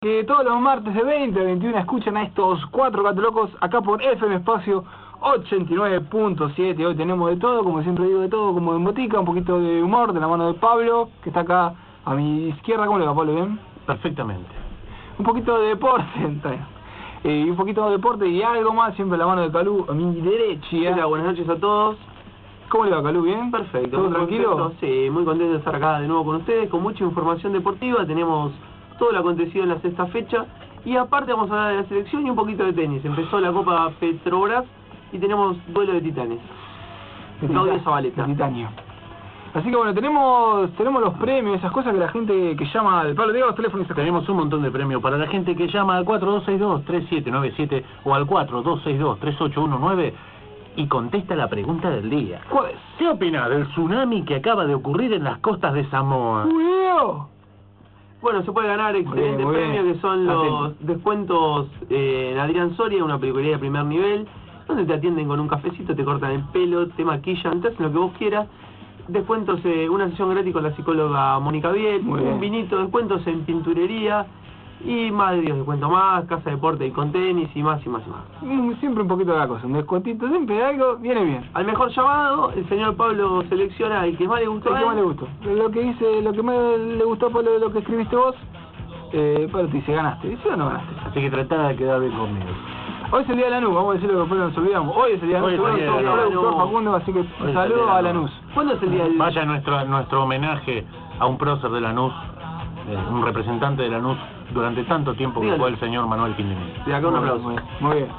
Que todos los martes de 20 a 21 escuchan a estos cuatro gatos locos acá por FM Espacio 89.7. Hoy tenemos de todo, como siempre digo, de todo, como en botica, un poquito de humor de la mano de Pablo, que está acá a mi izquierda. ¿Cómo le va, Pablo? ¿Bien? Perfectamente. Un poquito de deporte, un poquito de deporte y algo más, siempre la mano de Calú a mi derecha. Hola, buenas noches a todos. ¿Cómo le va, Calú? ¿Bien? Perfecto. ¿Todo tranquilo? Contento, sí, muy contento de estar acá de nuevo con ustedes, con mucha información deportiva. Tenemos todo lo acontecido en la sexta fecha y aparte vamos a hablar de la selección y un poquito de tenis. Empezó la Copa Petrobras y tenemos duelo de titanes. Claudio Zabaleta. De titanio. Así que bueno, tenemos los premios, esas cosas que la gente que llama al Pablo, diga los teléfonos. Tenemos un montón de premios para la gente que llama al 4262-3797 o al 4262-3819 y contesta la pregunta del día. ¿Cuál es? ¿Qué opina del tsunami que acaba de ocurrir en las costas de Samoa? Bueno, se puede ganar excelentes muy bien. premios que son los descuentos en Adrián Soria, una peluquería de primer nivel, donde te atienden con un cafecito, te cortan el pelo, te maquillan, te hacen lo que vos quieras. Descuentos, una sesión gratis con la psicóloga Mónica Biel, un vinito, descuentos en pinturería y más de 10 descuentos más, casa de deporte y con tenis y más y más y más. Siempre un poquito de la cosa, un descuentito, siempre algo viene bien. Al mejor llamado, el señor Pablo selecciona el que más le gustó. El que más le gustó. Lo que más le gustó, Pablo, de lo que escribiste vos, Pablo te dice, ganaste. ¿Sí o no ganaste? Así que tratá de quedar bien conmigo. Hoy es el día de Lanús, vamos a decirlo que después nos olvidamos. Hoy es el día de Lanús, Facundo, así que saludo a Lanús. ¿Cuándo es el día del...? Vaya nuestro homenaje a un prócer de Lanús, un representante de Lanús durante tanto tiempo que fue el señor Manuel Quindimí. De acá un aplauso. Muy bien.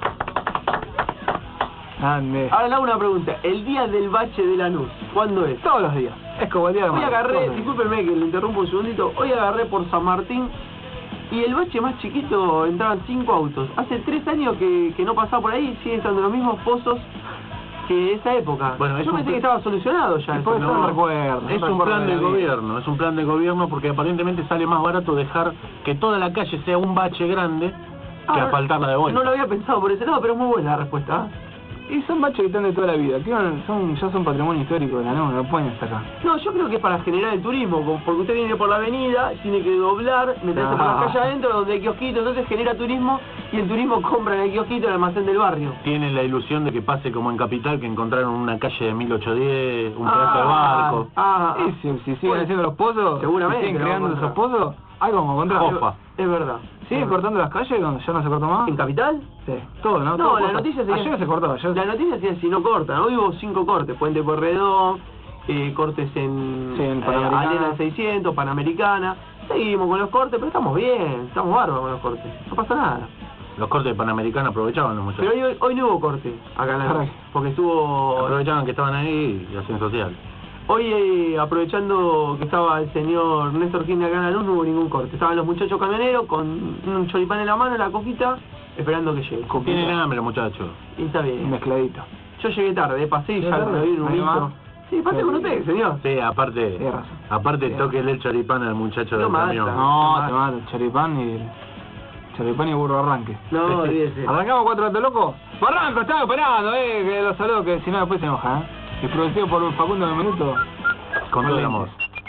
Ande. Ahora le hago una pregunta. El día del bache de Lanús, ¿cuándo es? Todos los días. Es como el día de Hoy Manuel. agarré, discúlpenme que le interrumpo un segundito, hoy agarré por San Martín y el bache más chiquito entraban 5 autos. Hace 3 años que no pasaba por ahí, siguen estando los mismos pozos que esa época. Bueno, yo pensé que estaba solucionado ya. Después eso, no recuerdo. Es un plan de gobierno, es un plan de gobierno porque aparentemente sale más barato dejar que toda la calle sea un bache grande que asfaltarla de vuelta. No lo había pensado por ese lado, pero es muy buena la respuesta. Y son baches que están de toda la vida, que ya son patrimonio histórico de Lanús, no pueden estar acá. No, yo creo que es para generar el turismo, porque usted viene por la avenida, tiene que doblar, meterse por la calle adentro donde hay kiosquitos, entonces genera turismo y el turismo compra en el kiosquito el almacén del barrio. Tienen la ilusión de que pase como en Capital, que encontraron una calle de 1810, un pedazo de barco. Si siguen haciendo los pozos, seguramente siguen creando esos pozos, algo vamos a encontrar. Opa. Es verdad. ¿Siguen cortando las calles donde ya no se cortó más? ¿En Capital? Sí, todo, ¿no? No, todo la noticia sería... Ayer se cortó, La noticia sería si no cortan. Hoy hubo 5 cortes. Puente Porredón, cortes en Arena 600, Panamericana. Seguimos con los cortes, pero estamos bien. Estamos bárbaros con los cortes. No pasa nada. Los cortes de Panamericana aprovechaban los muchachos. Pero hoy no hubo corte acá en la porque estuvo... Aprovechaban que estaban ahí y hacían social. Hoy, aprovechando que estaba el señor Néstor Kirchner acá en la luz, no hubo ningún corte. Estaban los muchachos camioneros con un choripán en la mano, la coquita, esperando que llegue. Tienen hambre los muchachos. Y está bien. Mezcladito. Yo llegué tarde, pasé y ya lo vi en un minuto. Sí, pasé con usted, señor. Sí, aparte toquele el choripán al muchacho del camión. No, te mata, choripán y burro arranque. No, olvídese. ¿Arrancamos 4 gatos locos? ¡Barranco! Estaba esperando, que los saludo, que si no después se enoja, Y producido por Facundo de Minuto. Con todo el amor.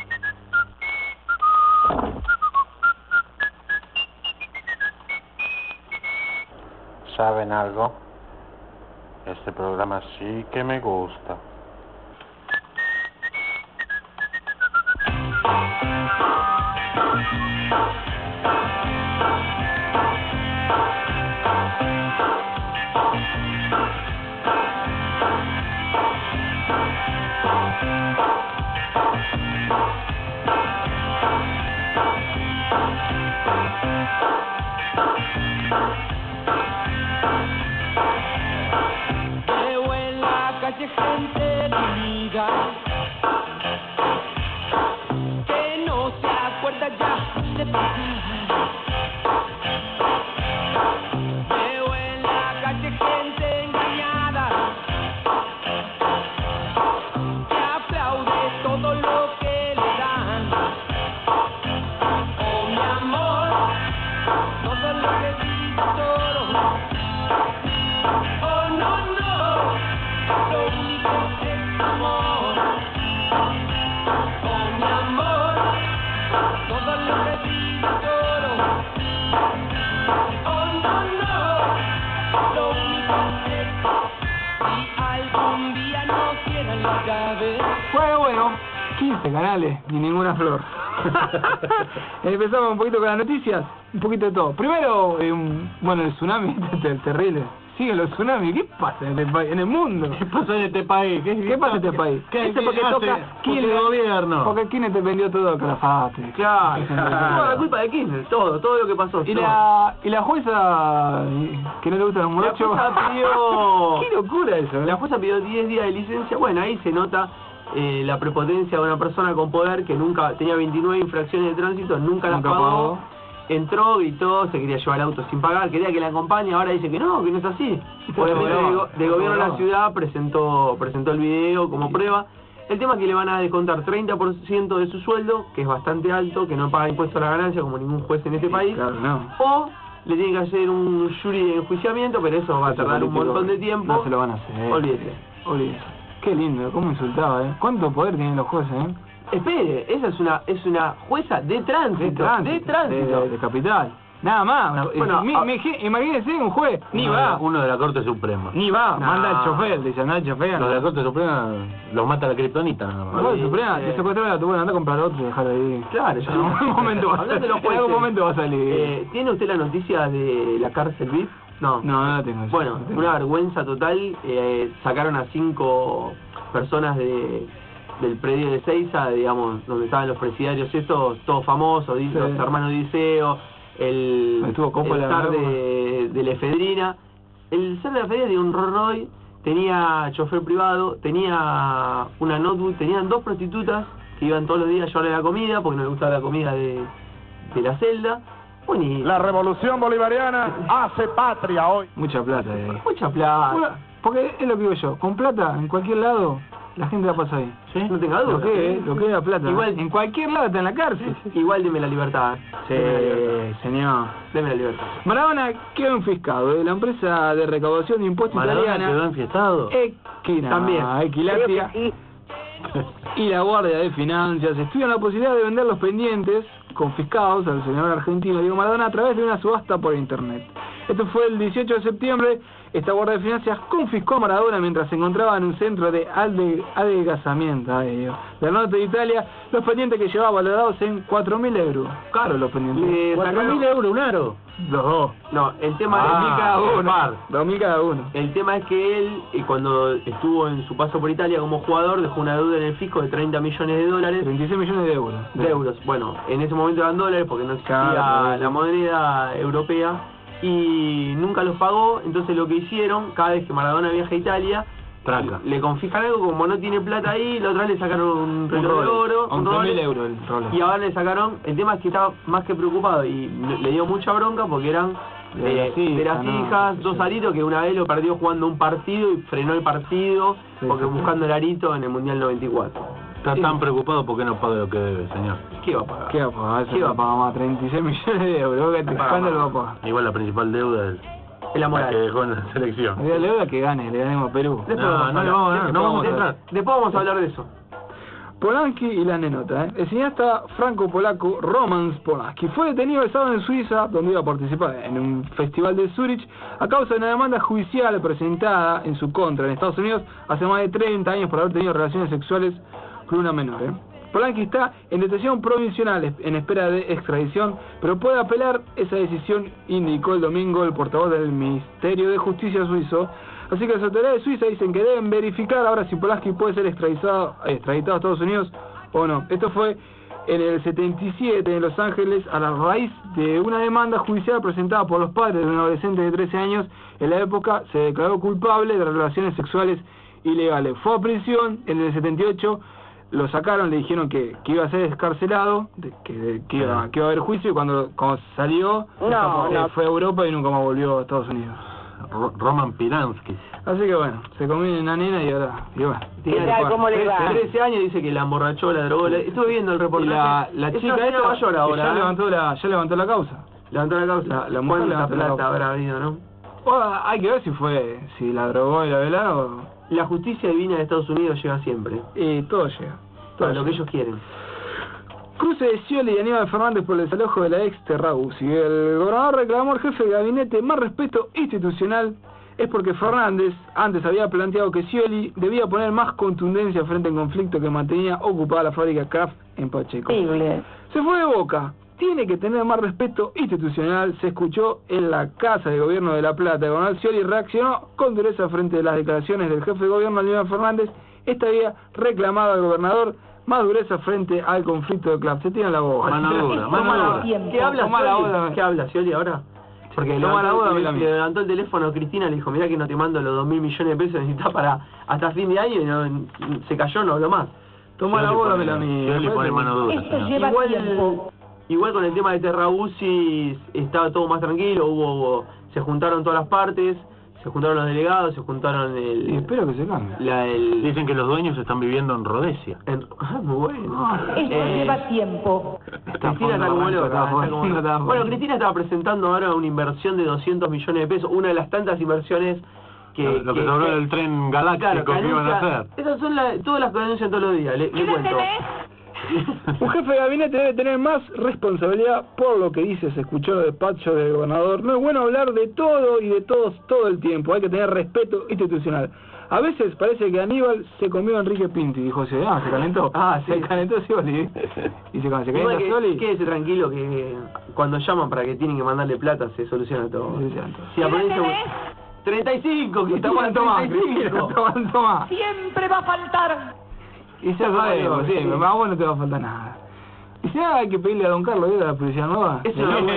¿Saben algo? Este programa sí que me gusta. Veo en la calle gente linda que no se acuerda ya de pasar. Veo en la calle gente engañada que aplaude todo lo que le dan. Oh, mi amor, todo lo que dice todo. Oh, no, no, lo único es amor. Oh, mi amor, todo lo que dice todo. 12 canales, ni ninguna flor. Empezamos un poquito con las noticias, un poquito de todo. Primero, bueno, el tsunami, terrible. Siguen los tsunamis, ¿qué pasa en este país, en el mundo? ¿Qué pasa en este país? ¿Qué pasa en este país? ¿Qué porque hace? toca Kirchner el gobierno. Porque Kirchner te vendió todo Calafate. Claro, no, la culpa de Kirchner, todo lo que pasó. Y la jueza, que no le gusta a los La morochos. jueza pidió... Qué locura eso, La jueza pidió 10 días de licencia. Bueno, ahí se nota la prepotencia de una persona con poder que nunca tenía 29 infracciones de tránsito, nunca las pagó. Entró, gritó, se quería llevar el auto sin pagar, quería que la acompañe, ahora dice que no es así. Obviamente de gobierno de la ciudad presentó el video como prueba. El tema es que le van a descontar 30% de su sueldo, que es bastante alto, que no paga impuesto a la ganancia como ningún juez en este país. Claro, no. O le tienen que hacer un jury de enjuiciamiento, pero eso va a tardar un montón de tiempo. No se lo van a hacer. Olvídese. Qué lindo, cómo insultaba, ¿Cuánto poder tienen los jueces, Espere, esa es una jueza de tránsito. De capital. Nada más. Bueno, imagínese un juez, ni va. Uno de la Corte Suprema. Ni va, No. manda al chofer, dice, anda al chofer. Los de la Corte Suprema los mata la kriptonita nada La más. Corte Suprema, te secuestraron a tu buena, anda a comprar otro y dejar ahí. Claro, En algún momento va a Hablando de los salir. En algún jueces, momento va a salir. ¿Tiene usted la noticia de la cárcel VIP? No. No la tengo. Bueno, no tengo. una vergüenza total. Sacaron a 5 personas del predio de Seiza, digamos, donde estaban los presidiarios estos, todos famosos, Sí. los hermanos Diceo, el zar de la efedrina. El zar de la efedrina tenía un Rolls Royce, tenía chofer privado, tenía una notebook, tenían 2 prostitutas que iban todos los días a llevarle la comida, porque no le gustaba la comida de la celda. Bueno, y La revolución bolivariana hace patria hoy. Mucha plata. mucha plata. Bueno, porque es lo que digo yo, con plata, en cualquier lado, la gente la pasa ahí. ¿Sí? No tenga duda. Lo que es la plata. Igual- en cualquier lado está en la cárcel. Igual deme la libertad. Señor. Deme la libertad. Maradona quedó enfiscado de la empresa de recaudación de impuestos Maradona quedó italiana enfiestado. También. Equilatia y la Guardia de Finanzas estudian la posibilidad de vender los pendientes confiscados al senador argentino Diego Maradona a través de una subasta por internet. Esto fue el 18 de septiembre. Esta Guardia de Finanzas confiscó a Maradona mientras se encontraba en un centro de adelgazamiento del norte de Italia los pendientes que llevaba valorados en 4.000 euros. Caros los pendientes. Le 4.000 euros un aro. Los dos. No, el tema 2.000 cada uno. par. 2.000 cada uno. El tema es que él, cuando estuvo en su paso por Italia como jugador, dejó una deuda en el fisco de 30 millones de dólares. 36 millones de euros. De euros. Bueno, en ese momento eran dólares porque no existía Claro. la moneda europea y nunca los pagó. Entonces lo que hicieron, cada vez que Maradona viaja a Italia, Traca. le confiscan algo, como no tiene plata ahí, la otra vez le sacaron un reloj de oro, un 11.000 Rolex, euros el Rolex. y ahora le sacaron. El tema es que estaba más que preocupado y le dio mucha bronca porque eran de las hijas, 2 aritos, que una vez lo perdió jugando un partido y frenó el partido porque buscando el arito en el Mundial 94. Está tan preocupado porque no paga lo que debe, señor. ¿Qué va a pagar? ¿Qué va a pagar? ¿Qué va a pagar más? 36 millones de euros. ¿Cuándo lo va a pagar? Igual la principal deuda es Es la la moral. que dejó en la selección. La deuda que gane, le ganemos a Perú. Después No, vamos a no le hablar. vamos a ganar, Después no vamos a vamos entrar. Después vamos a hablar de eso. Polanski y la nenota. El cineasta franco-polaco Roman Polanski fue detenido el sábado en Suiza, donde iba a participar en un festival de Zurich, a causa de una demanda judicial presentada en su contra en Estados Unidos hace más de 30 años por haber tenido relaciones sexuales con una menor. Polanski está en detención provisional en espera de extradición, pero puede apelar esa decisión, indicó el domingo el portavoz del Ministerio de Justicia suizo. Así que las autoridades suizas dicen que deben verificar ahora si Polanski puede ser extraditado a Estados Unidos o no. Esto fue en el 77 en Los Ángeles a la raíz de una demanda judicial presentada por los padres de un adolescente de 13 años. En la época se declaró culpable de relaciones sexuales ilegales. Fue a prisión en el 78, lo sacaron, le dijeron que iba a ser excarcelado, que iba a haber juicio, y cuando salió fue a Europa y nunca más volvió a Estados Unidos. Roman Polanski. Así que bueno, se comió una nena y ahora... Y bueno, ¿Cómo le va? 13 años dice que la emborrachó, la drogó. Estuve viendo el y reportaje. la Es chica una esta señora mayor que ahora. ya levantó la causa. Levantó la causa. La mujer ¿Cuánta levantó la plata causa. habrá habido, no? Hay que ver si la drogó y la velaron. La justicia divina de Estados Unidos llega siempre. Y todo llega. Para lo que ellos quieren. Cruce de Scioli y Aníbal Fernández por el desalojo de la ex Terrausi. El gobernador reclamó al jefe de gabinete más respeto institucional es porque Fernández antes había planteado que Scioli debía poner más contundencia frente al conflicto que mantenía ocupada la fábrica Kraft en Pacheco. Se fue de Boca. Tiene que tener más respeto institucional, se escuchó en la Casa de Gobierno de La Plata. Gonzalo Scioli reaccionó con dureza frente a las declaraciones del jefe de gobierno, Aníbal Fernández. Esta había reclamado al gobernador más dureza frente al conflicto de Kraft. Se tiene la boca. Mano dura. ¿Qué habla Scioli ahora? Porque levantó el teléfono Cristina, le dijo, mirá que no te mando los 2.000 millones de pesos, necesitas para hasta fin de año, y no, se cayó, no habló más. Toma la bola, me la mía. Scioli pone mano dura. Esto lleva tiempo. Igual con el tema de Terrabuzzi estaba todo más tranquilo, se juntaron todas las partes, se juntaron los delegados, se juntaron Y espero que se cambie. Dicen que los dueños están viviendo en Rhodesia. Muy bueno. Esto lleva tiempo. Cristina está como loca. Bueno, Cristina estaba presentando ahora una inversión de 200 millones de pesos, una de las tantas inversiones que... Lo que se habló del tren galáctico que iban a hacer. Esas son todas las que anuncian todos los días, le cuento. Un jefe de gabinete debe tener más responsabilidad por lo que dice, se escuchó de despacho del gobernador. No es bueno hablar de todo y de todos todo el tiempo, hay que tener respeto institucional. A veces parece que Aníbal se comió a Enrique Pinti, dijo, se calentó. Se calentó Scioli. Y se calentó Scioli. Quédese tranquilo que cuando llaman para que tienen que mandarle plata se soluciona todo. Si aparece 35, que estamos en Tomás. Siempre va a faltar. Y ya sabemos, sí, a vos no te va a faltar nada. Y si hay que pedirle a Don Carlos, ¿viste la policía nueva? Eso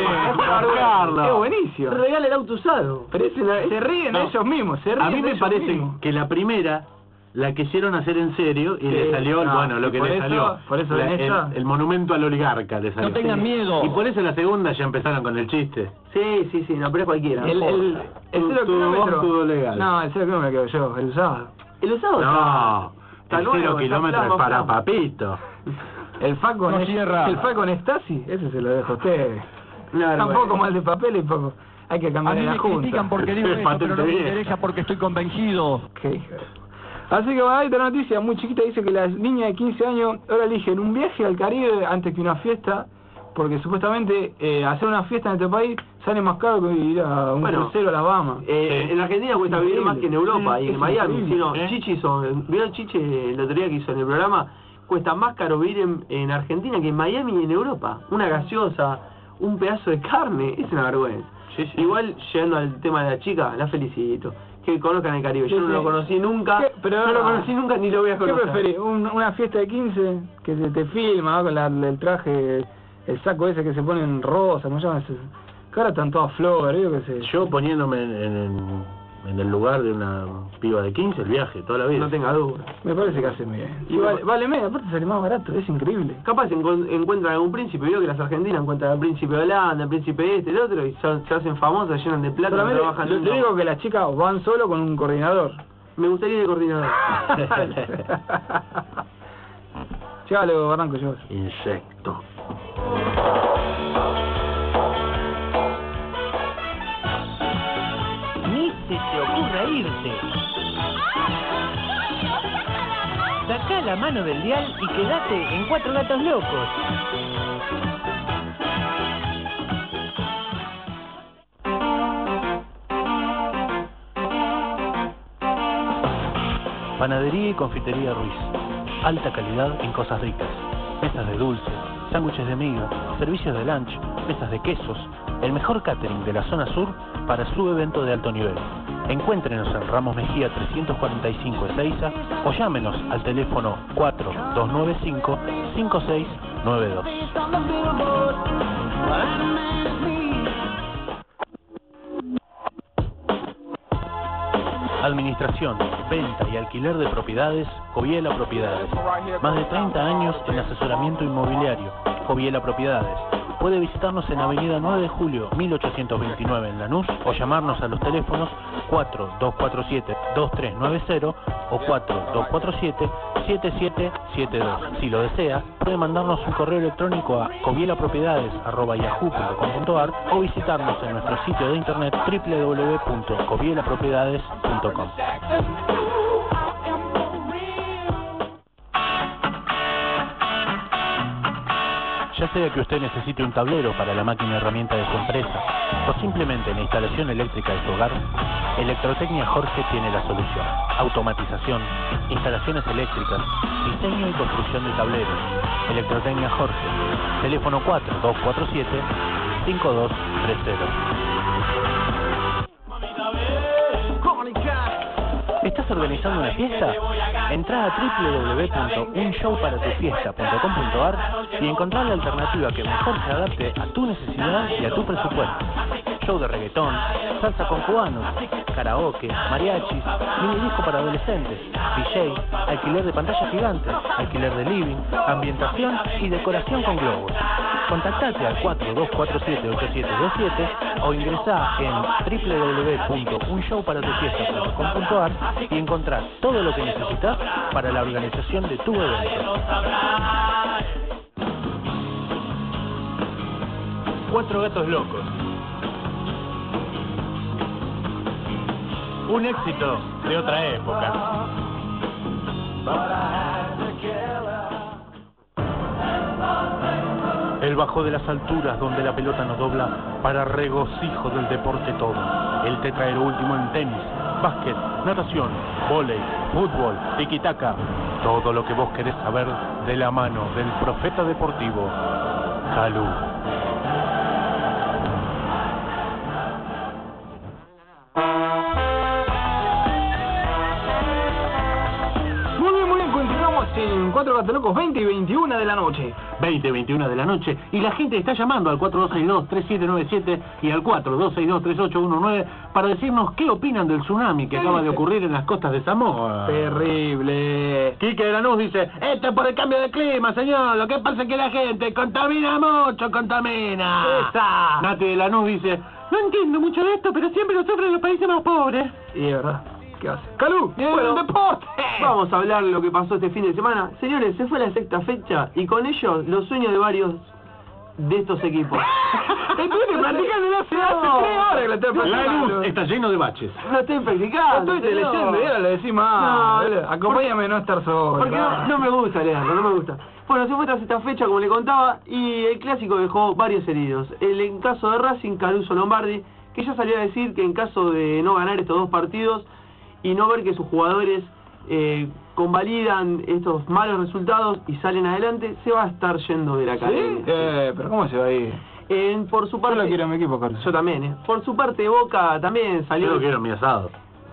es buenísimo. Regala el auto usado. Pero se ríen ellos mismos, A mí me parece que la primera la quisieron hacer en serio y le salió, lo que le salió. Por eso el monumento al oligarca le salió. No tengan miedo. Y por eso la segunda ya empezaron con el chiste. Sí, no, pero es cualquiera. El 0 kilómetro. Legal. No, el 0 kilómetro quedo yo, el usado. ¿El usado? No. El 0 kilómetros es para Papito. El Falcon Stasi, ese se lo dejo a ustedes. Tampoco mal de papel y poco. Hay que cambiar la junta. Me critican porque digo eso, pero no me interesa porque estoy convencido. Qué hijo. Así que hay otra noticia muy chiquita, dice que las niñas de 15 años ahora eligen un viaje al Caribe antes que una fiesta, porque supuestamente hacer una fiesta en este país sale más caro que ir a un crucero a las Bahamas. En Argentina cuesta vivir más que en Europa y en Miami. Increíble. Chichi ¿vieron Chichi la teoría que hizo en el programa? Cuesta más caro vivir en Argentina que en Miami y en Europa. Una gaseosa, un pedazo de carne, es una vergüenza. Igual, llegando al tema de la chica, la felicito. Que conozcan el Caribe. Yo no lo conocí nunca, no lo conocí nunca ni lo voy a conocer. ¿Qué preferís? ¿Una fiesta de 15 que te filma con el traje, el saco ese que se pone en rosa, ¿cómo se llama ese? Que ahora están todas flores, yo qué sé. Yo poniéndome en el lugar de una piba de 15, el viaje, toda la vida. No tenga duda. Me parece que hace bien. Y vale medio, aparte sale más barato, es increíble. Capaz encuentran algún príncipe, veo que las argentinas encuentran al príncipe de Holanda, al príncipe el otro, y se hacen famosas, llenan de plata, no trabajan. Yo te digo que las chicas van solo con un coordinador. Me gustaría ir de coordinador. Llévalo, arranco yo. Insecto. Ni se te ocurra irte. Sacá la mano del dial y quedate en Cuatro Gatos Locos. Panadería y confitería Ruiz. Alta calidad en cosas ricas. Mesas de dulce, sándwiches de miga, servicios de lunch, mesas de quesos. El mejor catering de la zona sur para su evento de alto nivel. Encuéntrenos en Ramos Mejía 345 Ezeiza o llámenos al teléfono 4295-5692. Administración, venta y alquiler de propiedades, Coviela Propiedades. Más de 30 años en asesoramiento inmobiliario, Coviela Propiedades. Puede visitarnos en Avenida 9 de Julio, 1829 en Lanús o llamarnos a los teléfonos 4247-2390 o 4247-7772. Si lo desea, puede mandarnos un correo electrónico a covielapropiedades@yahoo.com.ar o visitarnos en nuestro sitio de internet www.covielapropiedades.com. Ya sea que usted necesite un tablero para la máquina herramienta de su empresa o simplemente la instalación eléctrica de su hogar, Electrotecnia Jorge tiene la solución. Automatización, instalaciones eléctricas, diseño y construcción de tableros. Electrotecnia Jorge, teléfono 4247-5230. ¿Estás organizando una fiesta? Entrá a www.unshowparatufiesta.com.ar y encontrá la alternativa que mejor se adapte a tu necesidad y a tu presupuesto. Show de reggaetón, salsa con cubanos, karaoke, mariachis, mini disco para adolescentes, DJ, alquiler de pantalla gigante, alquiler de living, ambientación y decoración con globos. Contactate al 4247-8727 o ingresá en www.unshowparatufiesta.com.ar y encontrás todo lo que necesitas para la organización de tu evento. 4 gatos locos. Un éxito de otra época. El bajo de las alturas donde la pelota nos dobla para regocijo del deporte todo. Él te trae lo último en tenis, básquet, natación, vóley, fútbol, tiki-taka. Todo lo que vos querés saber de la mano del profeta deportivo, Calú. En 4 Gatos Locos, 20 y 21 de la noche. 20 y 21 de la noche. Y la gente está llamando al 4262-3797 y al 4262-3819 para decirnos qué opinan del tsunami que acaba de ocurrir en las costas de Samoa. Terrible. Quique de Lanús dice, esto es por el cambio de clima, señor. Lo que pasa es que la gente contamina mucho, contamina. ¡Esa! Nati de Lanús dice, no entiendo mucho de esto, pero siempre lo sufren los países más pobres. Y es verdad. ¿Qué hace? ¡Calú! Bueno, deporte! Vamos a hablar de lo que pasó este fin de semana. Señores, se fue la sexta fecha y con ello los sueños de varios de estos equipos. Estuviste practicando hace 3 horas que la estoy practicando. Lanús está lleno de baches. No estoy practicando. Estuviste leyendo y ahora le decís más. No, acompáñame a no estar solo. Porque no me gusta, Leandro, no me gusta. Bueno, se fue tras esta fecha, como le contaba, y el clásico dejó varios heridos. En caso de Racing, Caruso Lombardi, que ya salió a decir que en caso de no ganar estos 2 partidos y no ver que sus jugadores convalidan estos malos resultados y salen adelante, se va a estar yendo de la academia. ¿Sí? Pero ¿cómo se va a ir? Por su parte, Yo lo quiero en mi equipo, Carlos. Yo también, Por su parte, Boca también salió... Yo lo quiero en mi asado.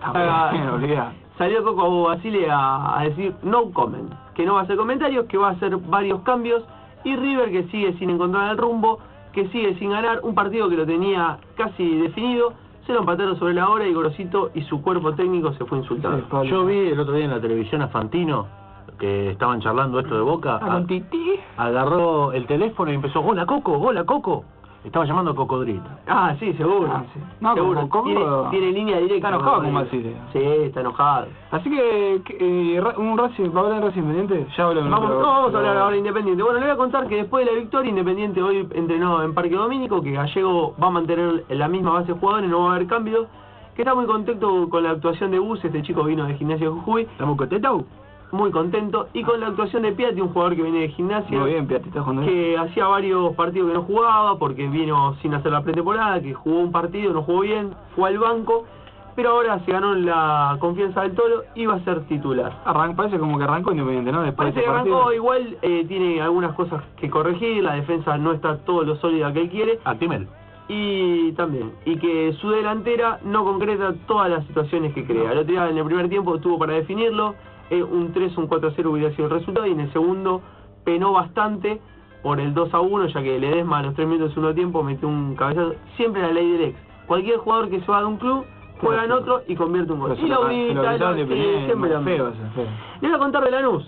Salió Coco Basile a decir no comment, que no va a hacer comentarios, que va a hacer varios cambios, y River, que sigue sin encontrar el rumbo, que sigue sin ganar un partido que lo tenía casi definido. Se lo empataron sobre la hora y Gorosito y su cuerpo técnico se fue insultado. Sí, yo vi el otro día en la televisión a Fantino, que estaban charlando esto de Boca. Con Titi. Agarró el teléfono y empezó, hola Coco. Estaba llamando a Cocodrilo. Ah, sí, seguro. Sí. No, seguro. Coco Tiene línea directa. Está enojado con Basile. Sí, está enojado. Así que un Racing, ¿va a hablar de Racing Independiente? Ya hablamos. Vamos a hablar ahora de Independiente. Bueno, le voy a contar que después de la victoria, Independiente hoy entrenó en Parque Domínico, que Gallego va a mantener la misma base de jugadores, no va a haber cambios, que está muy contento con la actuación de Bus. Este chico vino de Gimnasia de Jujuy. ¿Estamos contentos? Muy contento. Y con la actuación de Piatti, un jugador que viene de Gimnasia. Muy bien, Piatti, está jugando que hacía varios partidos que no jugaba, porque vino sin hacer la pretemporada, que jugó un partido, no jugó bien, fue al banco, pero ahora se ganó la confianza del Toro y va a ser titular. Parece como que arrancó Independiente, ¿no? Después parece que arrancó igual, tiene algunas cosas que corregir, la defensa no está todo lo sólida que él quiere. Actimel. Y también, y que su delantera no concreta todas las situaciones que crea. El otro día en el primer tiempo tuvo para definirlo, un 3, un 4-0 hubiera sido el resultado, y en el segundo penó bastante por el 2-1, ya que Ledesma a los 3 minutos del segundo tiempo metió un cabezazo. Siempre la ley del ex. Cualquier jugador que se va de un club juega en otro y convierte un gol. Y la unita, siempre lo feo. Le voy a contar de Lanús.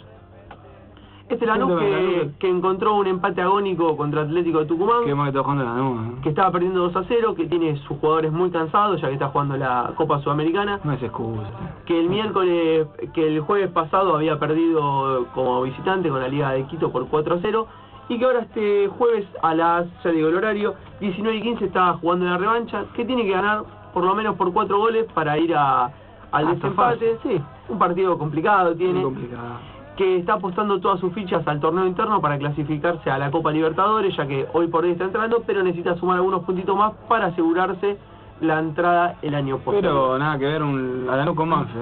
Lanús que encontró un empate agónico contra Atlético de Tucumán. Que hemos estado jugando Lanús. Que estaba perdiendo 2-0, que tiene sus jugadores muy cansados, ya que está jugando la Copa Sudamericana. No es excusa. Que el jueves pasado había perdido como visitante con la Liga de Quito por 4-0. Y que ahora este jueves ya digo el horario, 19:15 está jugando la revancha, que tiene que ganar por lo menos por 4 goles para ir al desempate. Sí, un partido complicado tiene. Muy complicado. que está apostando todas sus fichas al torneo interno para clasificarse a la Copa Libertadores, ya que hoy por hoy está entrando, pero necesita sumar algunos puntitos más para asegurarse la entrada el año posterior. Pero nada que ver a Lanús con Banfield,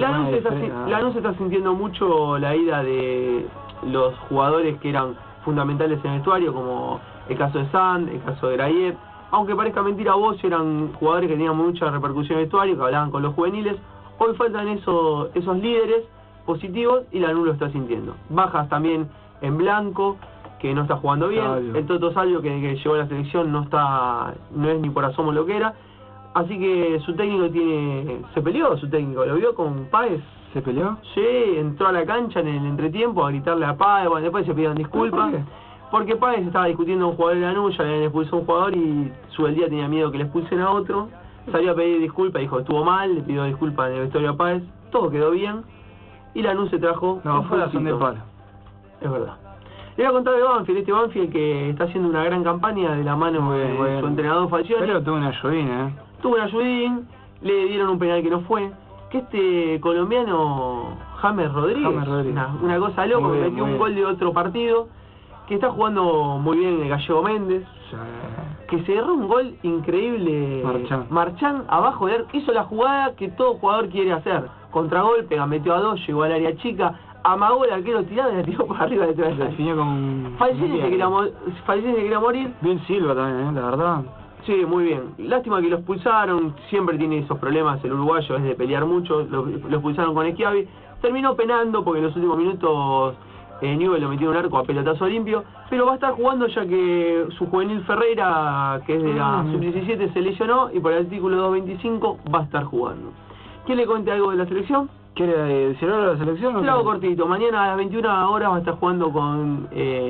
Lanús está sintiendo mucho la ida de los jugadores que eran fundamentales en el vestuario, como el caso de Sand, el caso de Grayet. Aunque parezca mentira, Bocio eran jugadores que tenían mucha repercusión en el vestuario, que hablaban con los juveniles. Hoy faltan esos líderes positivos y Lanús lo está sintiendo. Bajas también en Blanco, que no está jugando bien. Salvio. El Toto Salvio, que llegó a la selección, no es ni por asomo lo que era. Así que su técnico se peleó su técnico, ¿lo vio con Páez? ¿Se peleó? Sí, entró a la cancha en el entretiempo a gritarle a Páez, bueno, después se pidieron disculpas. ¿Por qué? Porque Páez estaba discutiendo a un jugador de Lanús, ya le habían expulsado a un jugador y Subeldía tenía miedo que le expulsen a otro. Salió a pedir disculpas, dijo que estuvo mal, le pidió disculpas en el vestuario a Páez, todo quedó bien y Lanús se trajo No, un fue la son de puntito. palo. Es verdad. Le voy a contar de Banfield, Banfield que está haciendo una gran campaña de la mano de Bueno. su entrenador Falcioni. Pero tuvo una ayudina, Tuvo un ayudín, le dieron un penal que no fue. Que este colombiano, James Rodríguez, una cosa loca, Muy bien, metió muy un bien. gol de otro partido, que está jugando muy bien el Gallego Méndez, que se erró un gol increíble. Marchán abajo de él, hizo la jugada que todo jugador quiere hacer. Contragolpe, metió a 2, llegó al área chica, amagó el arquero tirado y la tiró por arriba de tres. Definió con... Falcioni se quería morir. Bien Silva también, la verdad. Sí, muy bien. Lástima que lo expulsaron, siempre tiene esos problemas el uruguayo, es de pelear mucho, lo expulsaron con Schiavi. Terminó penando porque en los últimos minutos Newell lo metió en un arco a pelotazo limpio, pero va a estar jugando ya que su juvenil Ferreira, que es de la sub-17, se lesionó y por el artículo 225 va a estar jugando. ¿Quién le cuente algo de la selección? ¿Quiere decir algo de la selección? Se lo hago cortito. Mañana a las 21 horas va a estar jugando con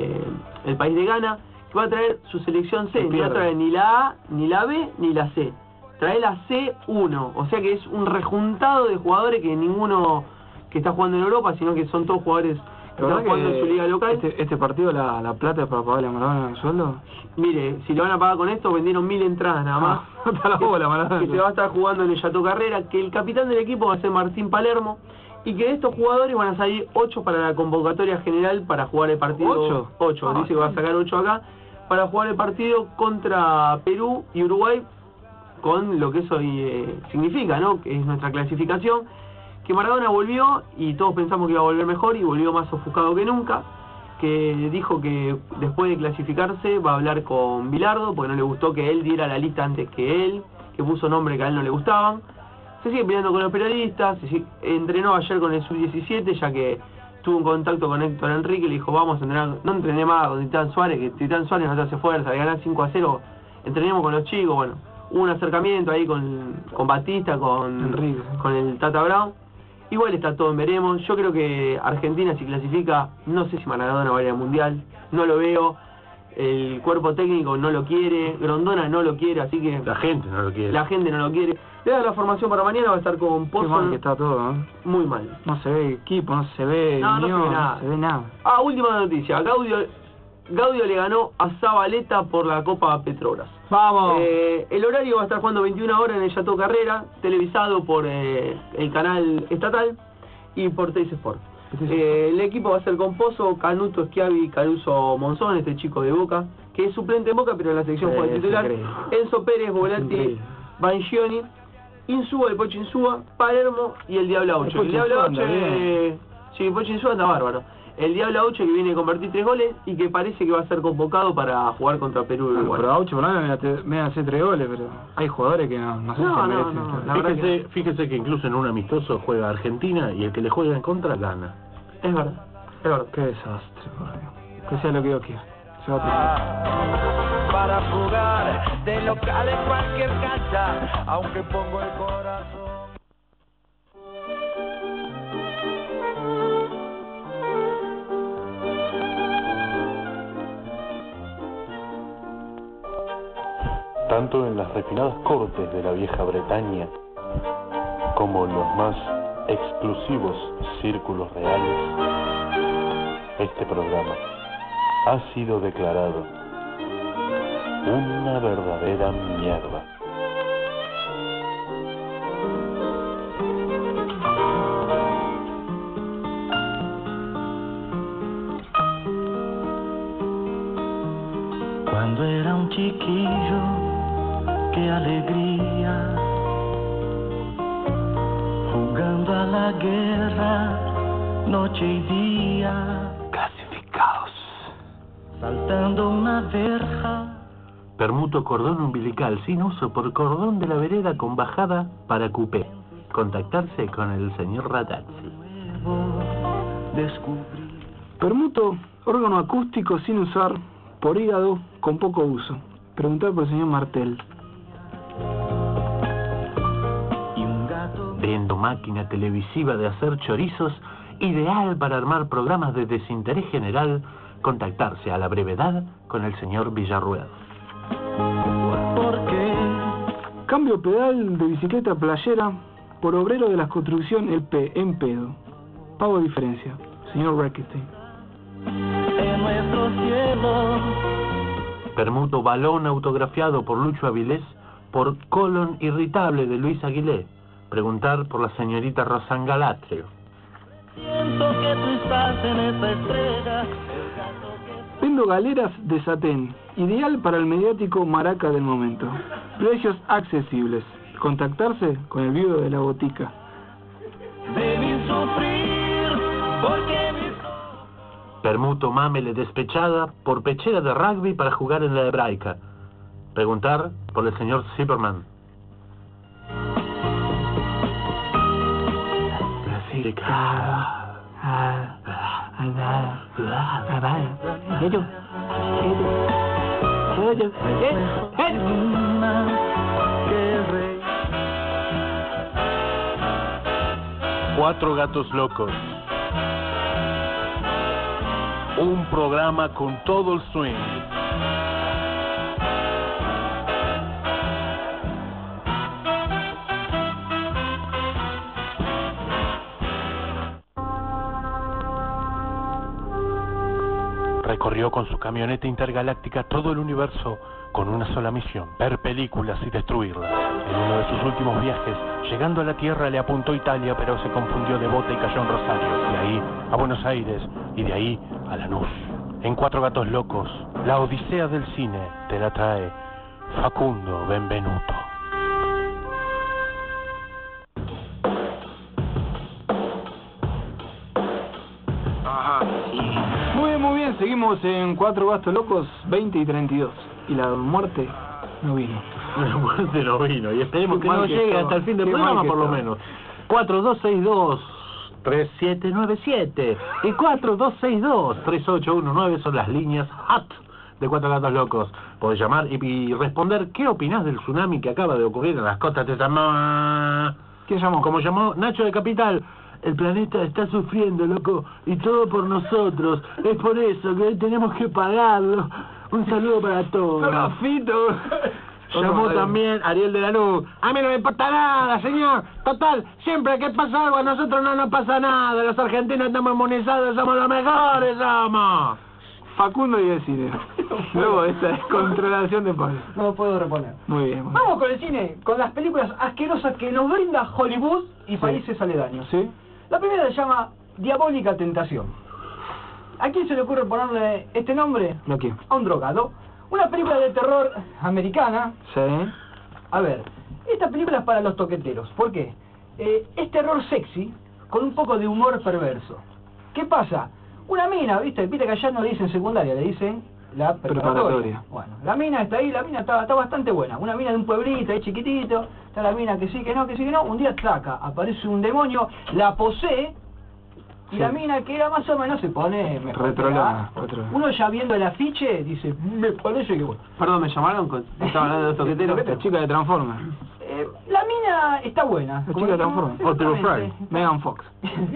el país de Ghana, que va a traer su selección C. No va a traer ni la A, ni la B, ni la C. Trae la C1. O sea que es un rejuntado de jugadores que ninguno que está jugando en Europa, sino que son todos jugadores que están jugando en su liga local. Este partido, la plata es para pagarle a Maradona el sueldo. Mire, si le van a pagar con esto, vendieron 1000 entradas nada más. Que se va a estar jugando en el Chateau Carrera, que el capitán del equipo va a ser Martín Palermo, y que de estos jugadores van a salir 8 para la convocatoria general para jugar el partido. 8. Dice que va a sacar 8 acá, para jugar el partido contra Perú y Uruguay, con lo que eso significa, ¿no? Que es nuestra clasificación. Que Maradona volvió y todos pensamos que iba a volver mejor y volvió más ofuscado que nunca. Que dijo que después de clasificarse va a hablar con Bilardo porque no le gustó que él diera la lista antes que él, que puso nombres que a él no le gustaban. Se sigue peleando con los periodistas, entrenó ayer con el sub-17 ya que tuvo un contacto con Héctor Enrique, le dijo vamos a entrenar, no entrené más con Titán Suárez, que Titán Suárez no te hace fuerza, de ganar 5-0, entrenemos con los chicos. Bueno, hubo un acercamiento ahí con Batista, con el Tata Brown. Igual está todo en veremos. Yo creo que Argentina, si clasifica, no sé si Maradona va a ir al Mundial, no lo veo. El cuerpo técnico no lo quiere, Grondona no lo quiere, así que... La gente no lo quiere. La gente no lo quiere. Le da la formación para mañana, va a estar con Pozo. Qué mal que está todo, ¿eh? Muy mal. No se ve equipo, no se ve no se ve nada. No se ve nada. Ah, última noticia. Gaudio le ganó a Zabaleta por la Copa Petrobras. ¡Vamos! El horario va a estar jugando 21 horas en el Chateau Carrera, televisado por el canal estatal y por Teis Sport. El equipo va a ser con Pozo, Canuto, Schiavi, Caruso, Monzón, este chico de Boca, que es suplente en Boca, pero en la selección juega titular. Enzo Pérez, Volati, Bangioni, Insúa, el Pocho Insúa, Palermo y el Diablo Aucho. El Diablo Aucho, sí, el Pocho Insúa anda bárbaro. El Diablo Aucho que viene a convertir 3 goles y que parece que va a ser convocado para jugar contra Perú y Uruguay. Pero Aucho por ahora me van a hacer 3 goles, pero hay jugadores que no sé si merecen. Fíjese que incluso en un amistoso juega Argentina y el que le juega en contra gana. Es verdad, es verdad. Qué desastre, por Dios. Que sea lo que Dios quiera. Para jugar de local en cualquier cancha, aunque pongo el corazón. Tanto en las refinadas cortes de la vieja Bretaña como en los más exclusivos círculos reales, este programa ha sido declarado una verdadera mierda. la guerra, noche y día, Clasificados. saltando una verja. Permuto cordón umbilical sin uso por cordón de la vereda con bajada para cupé. Contactarse con el señor Ratazzi. Descubrí. Permuto órgano acústico sin usar por hígado con poco uso. Preguntar por el señor Martel. Y un gato. Viendo máquina televisiva de hacer chorizos, ideal para armar programas de desinterés general. Contactarse a la brevedad con el señor Villarruel. ¿Por qué? Cambio pedal de bicicleta playera por obrero de la construcción El P en pedo. Pago diferencia. Señor Rackstein. En nuestro cielo. Permuto balón autografiado por Lucho Avilés por colon irritable de Luis Aguilé. Preguntar por la señorita Rosangalatrio. Siento que tú estás en esa estrella. Vendo galeras de satén, ideal para el mediático maraca del momento. Precios accesibles. Contactarse con el viudo de la botica. Debí sufrir porque Permuto mamele despechada por pechera de rugby para jugar en la hebraica. Preguntar por el señor Zipperman. Cuatro gatos locos. Un programa con todo el swing. Recorrió con su camioneta intergaláctica todo el universo con una sola misión: ver películas y destruirlas. En uno de sus últimos viajes, llegando a la Tierra, le apuntó Italia, pero se confundió de bota y cayó en Rosario. De ahí a Buenos Aires y de ahí a Lanús. En Cuatro Gatos Locos, la odisea del cine te la trae Facundo Benvenuto. Muy bien, seguimos en Cuatro Gastos Locos 20 y 32. Y la muerte no vino. La muerte no vino y esperemos Qué que no mal que llegue estaba. hasta el fin del Qué mal programa que por lo estaba. menos. 4262-3797 y 4262-3819 son las líneas hot de Cuatro Gatos Locos. Podés llamar y responder qué opinás del tsunami que acaba de ocurrir en las costas de Samar. ¿Quién llamó? Como llamó Nacho de Capital. El planeta está sufriendo, loco, y todo por nosotros. Es por eso que hoy tenemos que pagarlo. Un saludo para todos. Rafito. Llamó también Ariel de Lanús. A mí no me importa nada, señor. Total, siempre que pasa algo a nosotros no nos pasa nada. Los argentinos estamos inmunizados, somos los mejores, somos. Facundo y el cine. Luego de esta descontrolación de Pablo. No lo puedo reponer. Muy bien. Vamos con el cine, con las películas asquerosas que nos brinda Hollywood y países aledaños. ¿Sí? La primera se llama Diabólica Tentación. ¿A quién se le ocurre ponerle este nombre? ¿No quién? A un drogado. Una película de terror americana. Sí. A ver, esta película es para los toqueteros. ¿Por qué? Es terror sexy con un poco de humor perverso. ¿Qué pasa? Una mina, viste que allá no le dicen secundaria, le dicen la preparatoria. Bueno, la mina está ahí, la mina está bastante buena. Una mina de un pueblito ahí chiquitito. Está la mina que sí, que no, que sí, que no. Un día traca, aparece un demonio, la posee. Y Sí. la mina que era más o menos se pone mejor. Retrolona, que la- retrolona. Uno ya viendo el afiche dice, me parece que bueno. Perdón, ¿me llamaron? Estaba hablando de los toqueteros. La chica de Transformers. La mina está buena. La chica de Transformers. Optimus Exactamente. Prime. Megan Fox.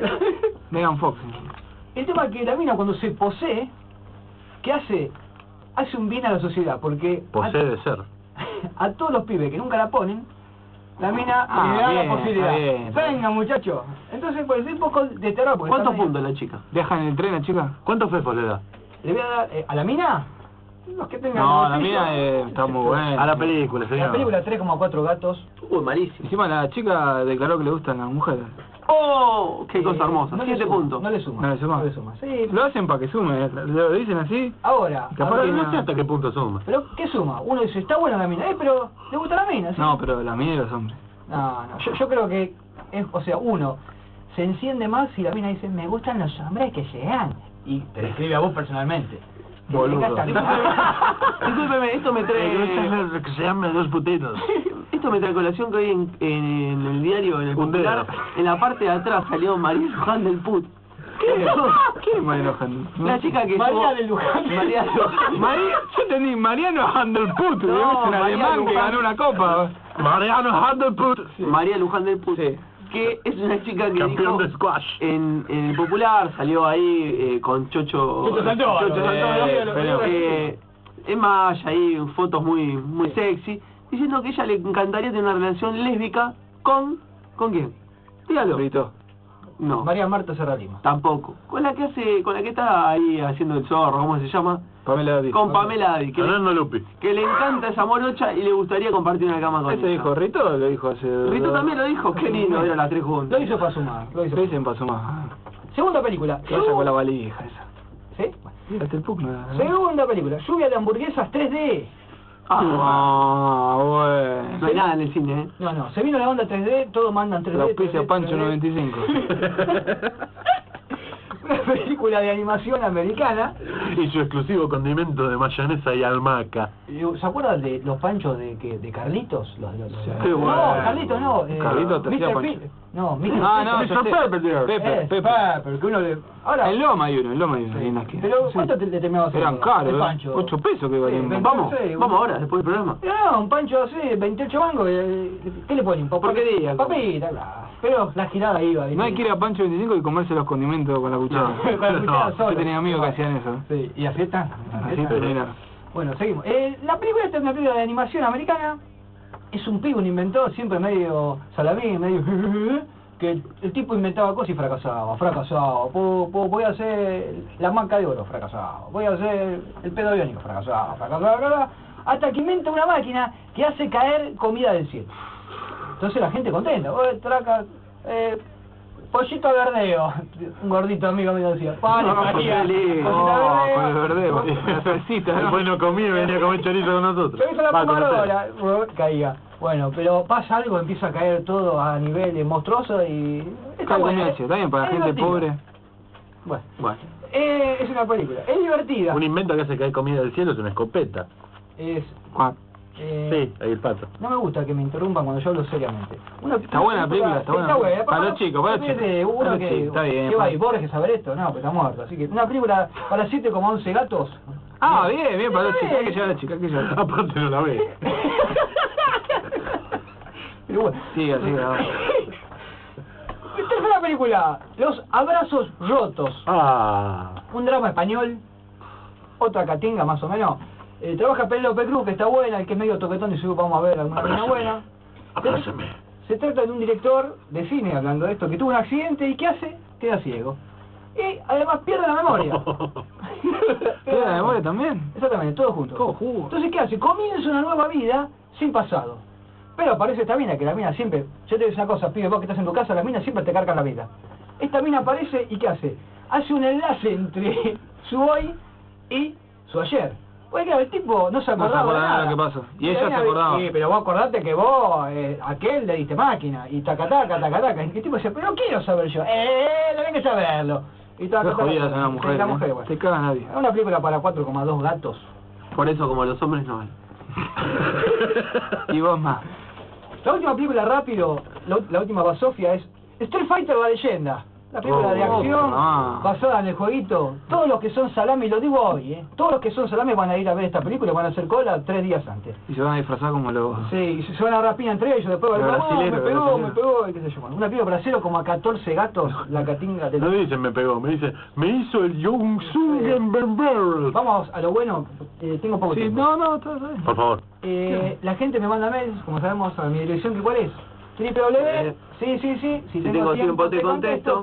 Megan Fox. El tema es que la mina cuando se posee, ¿qué hace? Hace un bien a la sociedad, porque Posee de ser. a todos los pibes que nunca la ponen, la mina Ah, le da bien, la posibilidad. está bien. Venga, muchacho. Entonces, pues, es un poco de terror. porque ¿Cuántos está medio- puntos la chica? ¿Dejan el tren a chica? ¿Cuántos fefos le da? ¿Le voy a dar a la mina? Los que tengan No, la bolsillo. mina está muy buena. A la película, señor. La película 3,4 gatos. Malísimo. Encima la chica declaró que le gustan las mujeres. ¡Oh! ¡Qué cosa hermosa! No le 7 suma, puntos. No le suma. No le suma. No le suma. Sí. Lo hacen para que sume, lo dicen así. Ahora, Capaz ahora- que No sé hasta qué punto suma. pero ¿qué suma? Uno dice, está buena la mina, pero ¿le gusta la mina? ¿sí? No, pero la mina y los hombres. No, yo creo que, o sea, uno, se enciende más y la mina dice, me gustan los hombres que llegan. Y te lo escribe a vos personalmente. Boludo. Discúlpeme, esto me trae... Que se llamen dos putitos. Esto me trae colación que hoy en el diario, en el Popular, en la parte de atrás salió María Luján del Put. ¿Qué es María Luján? La chica que María de Luján. María Yo entendí, Mariano Handelput, es un María alemán que Luján. ganó una copa. Mariano Handelput. María Luján del Put. Sí. Que es una chica que Campeón dijo, de squash. en el Popular salió ahí con Chocho Santoro. Santoro, es más, ahí fotos muy sexy, diciendo que ella le encantaría tener una relación lésbica ¿con quién? Dígalo. Brito. No, María Marta Serralima. tampoco. Con la que está ahí haciendo el zorro, ¿cómo se llama? Pamela David. Con Pamela Adi, Fernando Lupi. que le encanta esa morocha y le gustaría compartir una cama con ¿Ese ella. dijo Rito o lo dijo hace...? Rito también lo dijo, qué lindo, era las tres juntas. Lo hizo para sumar. ¿Qué dicen pasó más? Segunda película. Que vaya con la valija esa. ¿Sí? Mírate el puc, ¿no? Segunda película. Lluvia de hamburguesas 3D. Bueno. No hay nada en el cine, ¿eh? No, se vino la onda 3D, todos mandan 3D. La auspicia 3D, Pancho 3D. 95. Una película de animación americana. Y su exclusivo condimento de mayonesa y almaca. ¿Se acuerdan de los panchos de Carlitos? Qué bueno. No, Carlitos no. Carlitos te hacía Mr. pancho. No, Mr. Ah, no, Mr. yo sé. Pepper, dear. Pepper. Pepper, que uno le... Ahora, En Loma hay uno, ahí en la esquina. pero Sí. ¿cuánto le terminaba haciendo? Eran caros, El pancho. 8 pesos que valían. Sí, Vamos, Sí, vamos ahora, después del programa. No, un pancho así, 28 mangos, ¿qué le ponen? Porquería. Papita, claro. Pero la girada iba. No hay que ir a Pancho 25 y comerse los condimentos con la cuchara. Con la cuchara sola. Yo tenía amigos que hacían eso. Sí, y a fiesta. Así termina. Bueno, seguimos. La película esta es una película de animación americana. Es un pibe, un inventor, siempre medio salamín, medio... que el tipo inventaba cosas y fracasaba. Voy a hacer la manca de oro, fracasaba. Voy a hacer el pedo biónico, fracasaba. Hasta que inventa una máquina que hace caer comida del cielo. Entonces la gente contenta. Traca, pollito verdeo. Un gordito amigo me decía. Pan, María, Con el verdeo. La salsita, ¿no? Después no comía y venía a comer chorizo con nosotros. Yo hice la Va, con pomarola, ustedes. caía. Bueno, pero pasa algo, empieza a caer todo a nivel monstruoso y... Está bien, para la gente divertido. pobre. Bueno, es una película. Es divertida. Un invento que hace caer comida del cielo es una escopeta. Es... Juan. Sí, ahí el pato. No me gusta que me interrumpan cuando yo hablo seriamente. Está buena la película, está buena. Para los chicos, para los chicos. Uno Para los que... chicos, está bien, ¿Qué va a para- ir Borges a ver esto? No, pues está muerto. Así que una película para 7,11 gatos. Ah, bien, para los chicos. Hay que llevar a la chica, hay que llevar. Aparte no la ve. Pero bueno. Siga. Tercera película, Los Abrazos Rotos. Un drama español, otra catinga más o menos. Trabaja Penélope Cruz, que está buena, el que es medio toquetón y seguro vamos a ver alguna mina buena. Se trata de un director de cine, hablando de esto, que tuvo un accidente y ¿qué hace? Queda ciego. Y además pierde la memoria. ¿Pierde la memoria también? Exactamente, todo junto. Todo junto. Entonces, ¿qué hace? Comienza una nueva vida sin pasado. Pero aparece esta mina, que la mina siempre... Yo te digo una cosa, pibe, vos que estás en tu casa, las minas siempre te cargan la vida. Esta mina aparece y ¿qué hace? Hace un enlace entre su hoy y su ayer. Pues claro, el tipo no se acordaba de nada. de lo que pasó. Y la ella se mina, acordaba. Sí, pero vos acordate que vos, aquel le diste máquina, y tacataca. Y el tipo dice, pero quiero saber yo. No tenés que saberlo. Y Qué jodidas son las mujeres. La mujer, bueno. Te caga nadie. Es una película para 4,2 gatos. Por eso, como los hombres no hay. Y vos más. La última película rápido, la última basofia es Street Fighter la leyenda. La película de acción basada en el jueguito. Todos los que son salame, lo digo hoy, todos los que son salame van a ir a ver esta película y van a hacer cola 3 días antes. Y se van a disfrazar como los... Sí, y se van a rapir entre ellos, después van a decir, me pegó, y qué sé yo. Una película para 0,14 gatos, la catinga del... No me dicen me pegó, me dicen me hizo el Young Sungen Berber. Vamos a lo bueno, tengo poco tiempo. No, está bien. Por favor. La gente me manda mails, como sabemos, a mi dirección, ¿que cuál es? Si tengo tiempo te contesto.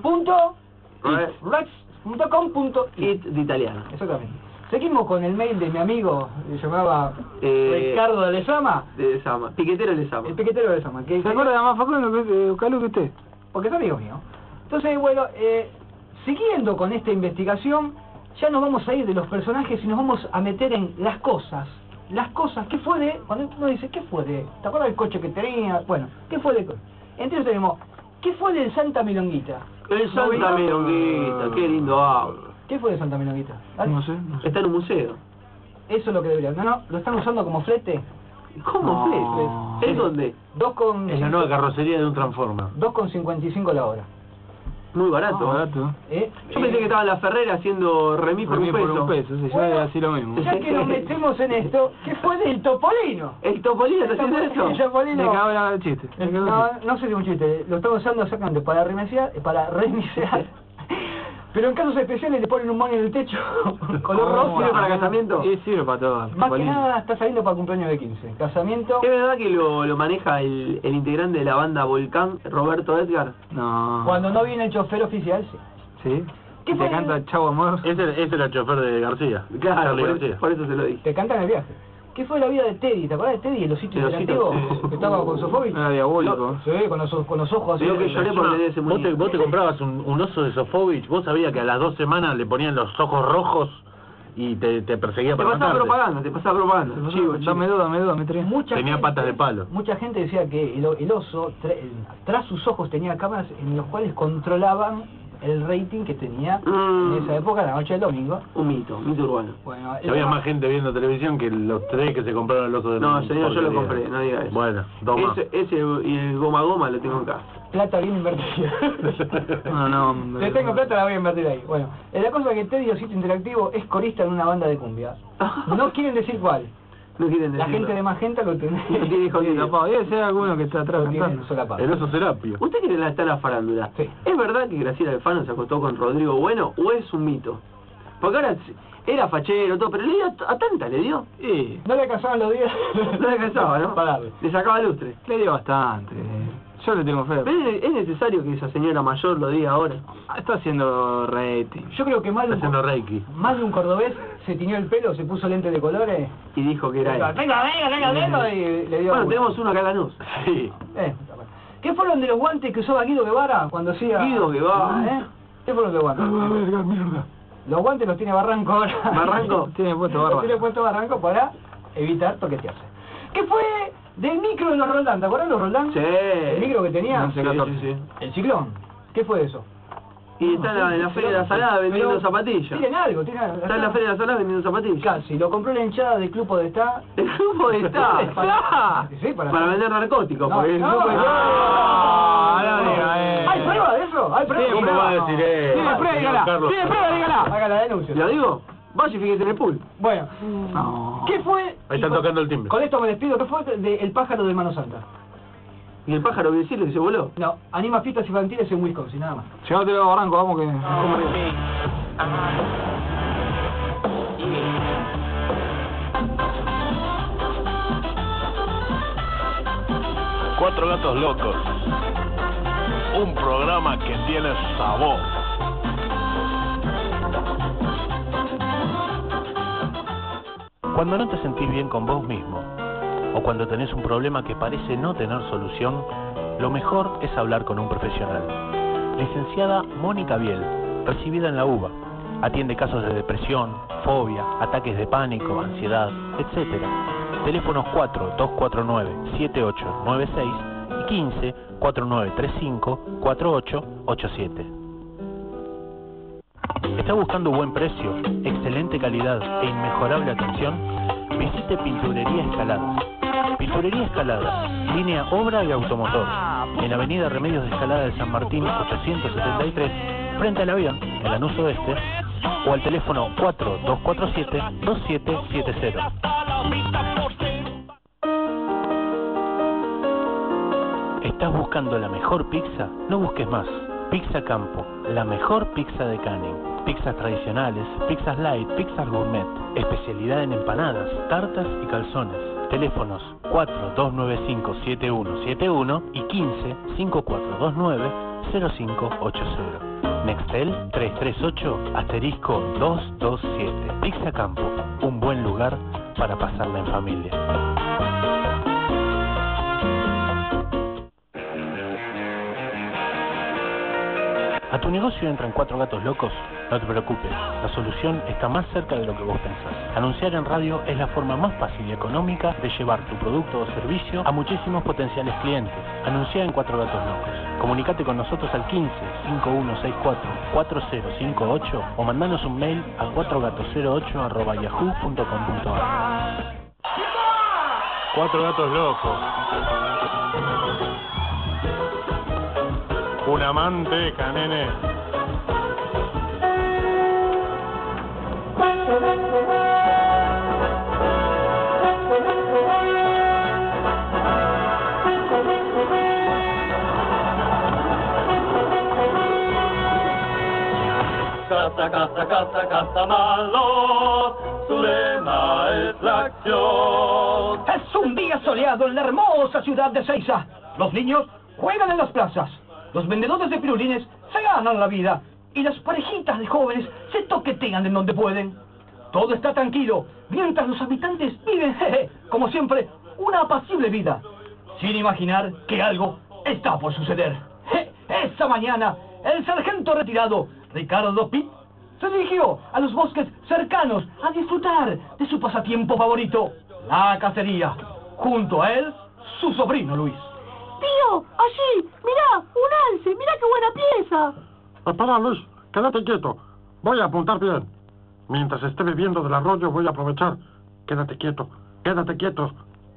It de italiano. Exactamente. Seguimos con el mail de mi amigo, que se llamaba Ricardo de Lezama. De Lezama, piquetero de Lezama. El piquetero de Lezama. ¿Se acuerda de más Facundo que Calú que usted? Porque es amigo mío. Entonces, bueno, siguiendo con esta investigación, ya nos vamos a ir de los personajes y nos vamos a meter en las cosas. Las cosas, ¿qué fue de...? Cuando uno dice, ¿qué fue de...? ¿Te acuerdas del coche que tenía? Bueno, ¿qué fue de...? Entonces tenemos, ¿qué fue del Santa Milonguita? El Santa Milonguita, qué lindo auto. ¿Qué fue de Santa Milonguita? No sé. Está en un museo. Eso es lo que debería. No, lo están usando como flete. ¿Cómo No. fue? ¿Es dónde? 2,55 Es la nueva carrocería de un Transformer. 2,55 la hora. Muy barato. Barato. Yo pensé que estaba en la Ferrera haciendo remis por un Por peso. un peso, sí, yo Bueno, era así lo mismo. Ya que nos metemos en esto, ¿qué fue del Topolino? ¿El Topolino está haciendo eso? El Topolino. Me cago en el chiste. Me cago en el No, chiste. no sé si es un chiste, lo estamos usando exactamente para reiniciar, pero en casos especiales le ponen un moño en el techo, color rojo. ¿Sirve para casamiento? Sí, sirve para todo. Más que Topolino. nada está saliendo para cumpleaños de 15. Casamiento. ¿Es verdad que lo maneja el integrante de la banda Volcán, Roberto Edgar? No. Cuando no viene el chofer oficial, sí. ¿Sí? ¿Qué ¿Te fue? canta Chau Amor? Ese era el chofer de García. Claro, Charlie García. por eso se lo dije. Te cantan el viaje. ¿Qué fue la vida de Teddy? ¿Te acordás de Teddy, el osito El osito, interactivo? sí. Que estaba con Sofovich. Era diabólico. Sí, con los ojos así. Digo que lloré por tener ese Vos muñeco. te comprabas un oso de Sofovich, vos sabías que a las 2 semanas le ponían los ojos rojos y te perseguía Te para pasaba matarte. propaganda. Chivo, Dame dos, me traes. Tenía patas de palo. Mucha gente decía que el oso, tras sus ojos, tenía cámaras en los cuales controlaban el rating que tenía en esa época, la noche del domingo. Un mito urbano. Bueno, Ya había más gente viendo televisión que los 3 que se compraron el oso de No, señor, yo lo porquería. compré, no diga eso. Bueno, dos más. Ese y el goma goma lo tengo en casa. plata bien invertida. No, Si tengo plata la voy a invertir ahí. Bueno, la cosa es que Teddy Osito Interactivo es corista en una banda de cumbia. No quieren decir cuál. No quieren La decirlo. gente de Magenta lo tiene. Lo tiene jodido. tapado. Debe ser alguno que está atrás Lo tiene cantando. solapado. El oso Serapio. ¿Usted quiere está en la farándula? Sí. ¿Es verdad que Graciela Alfano se acostó con Rodrigo Bueno o es un mito? Porque ahora era fachero, todo, pero le dio a tanta, le dio. Sí, No le alcanzaban los días. No le alcanzaba, ¿no? Para darle. Le sacaba lustre. le dio bastante. Yo le tengo fe. Pero es necesario que esa señora mayor lo diga ahora. Está haciendo rating. Yo creo que más de, Está haciendo Reiki. más de un cordobés se tiñó el pelo, se puso lente de colores. Y dijo que era él. Venga, y le dio. Bueno, tenemos uno acá en Lanús. Sí. ¿Qué fueron de los guantes que usaba Guido Guevara cuando hacía... Guido Guevara. ¿Qué fueron de los guantes? verga, mierda. Los guantes los tiene Barranco ahora. Barranco. Tiene puesto Los barba. tiene puesto Barranco para evitar toquetearse. ¿Qué fue del micro de los Roldán? ¿Te acuerdas de los Roldán? Sí. El micro que tenía. No sé, Sí, 14. sí, sí. El ciclón. ¿Qué fue de eso? Y está en la Feria de la Salada vendiendo Pero zapatillas. Tienen algo, tienen algo. Está en la Feria de la Salada vendiendo zapatillas. Casi, lo compró la hinchada del Club Podestá. El grupo está. Sí, Para vender narcóticos. No, porque el no, grupo no. no diga ¿Hay prueba de eso? ¿Hay prueba? ¿Cómo va a decir eso? Tiene prueba, dígala. Carlos? Tiene prueba, dígala. Haga la denuncia. ¿Lo digo? Vaya y fíjese en el pool. Bueno, No. ¿qué fue? Ahí y están con- tocando el timbre. Con esto me despido. ¿Qué fue del pájaro de Mano Santa? Y el pájaro que decirle que se voló. No, anima fiestas infantiles en Wisconsin, nada más. Llévatelo a Barranco, vamos que... Cuatro Gatos Locos. Un programa que tiene sabor. Cuando no te sentís bien con vos mismo, o cuando tenés un problema que parece no tener solución, lo mejor es hablar con un profesional. Licenciada Mónica Biel, recibida en la UBA, atiende casos de depresión, fobia, ataques de pánico, ansiedad, etc. Teléfonos 4-249-7896 y 15-4935-4887. ¿Está buscando buen precio, excelente calidad e inmejorable atención? Visite Pinturería Escaladas. Pinturería Escaladas, línea obra y automotor, en Avenida Remedios de Escalada de San Martín 873, frente al avión, en Lanús Oeste, o al teléfono 4247-2770. ¿Estás buscando la mejor pizza? No busques más. Pizza Campo, la mejor pizza de Canning. Pizzas tradicionales, pizzas light, pizzas gourmet. Especialidad en empanadas, tartas y calzones. Teléfonos 4295-7171 y 15-5429-0580. Nextel 338-227. Pizza Campo, un buen lugar para pasarla en familia. ¿A tu negocio entran 4 gatos locos? No te preocupes, la solución está más cerca de lo que vos pensás. Anunciar en radio es la forma más fácil y económica de llevar tu producto o servicio a muchísimos potenciales clientes. Anuncia en 4 gatos locos. Comunicate con nosotros al 15-5164-4058 o mandanos un mail a 4gatos08@yahoo.com.ar. 4 gatos locos. Una manteca, nene. Caza, caza, caza, caza malos, su lema es la acción. Es un día soleado en la hermosa ciudad de Seiza. Los niños juegan en las plazas, los vendedores de pirulines se ganan la vida y las parejitas de jóvenes se toquetean en donde pueden. Todo está tranquilo, mientras los habitantes viven, jeje, como siempre, una apacible vida, sin imaginar que algo está por suceder. Esa mañana, el sargento retirado, Ricardo Pitt, se dirigió a los bosques cercanos a disfrutar de su pasatiempo favorito, la cacería. Junto a él, su sobrino Luis. Tío, allí, mirá, un alce, mirá qué buena pieza. Espera, Luis, quédate quieto. Voy a apuntar bien. Mientras esté bebiendo del arroyo voy a aprovechar. Quédate quieto, quédate quieto.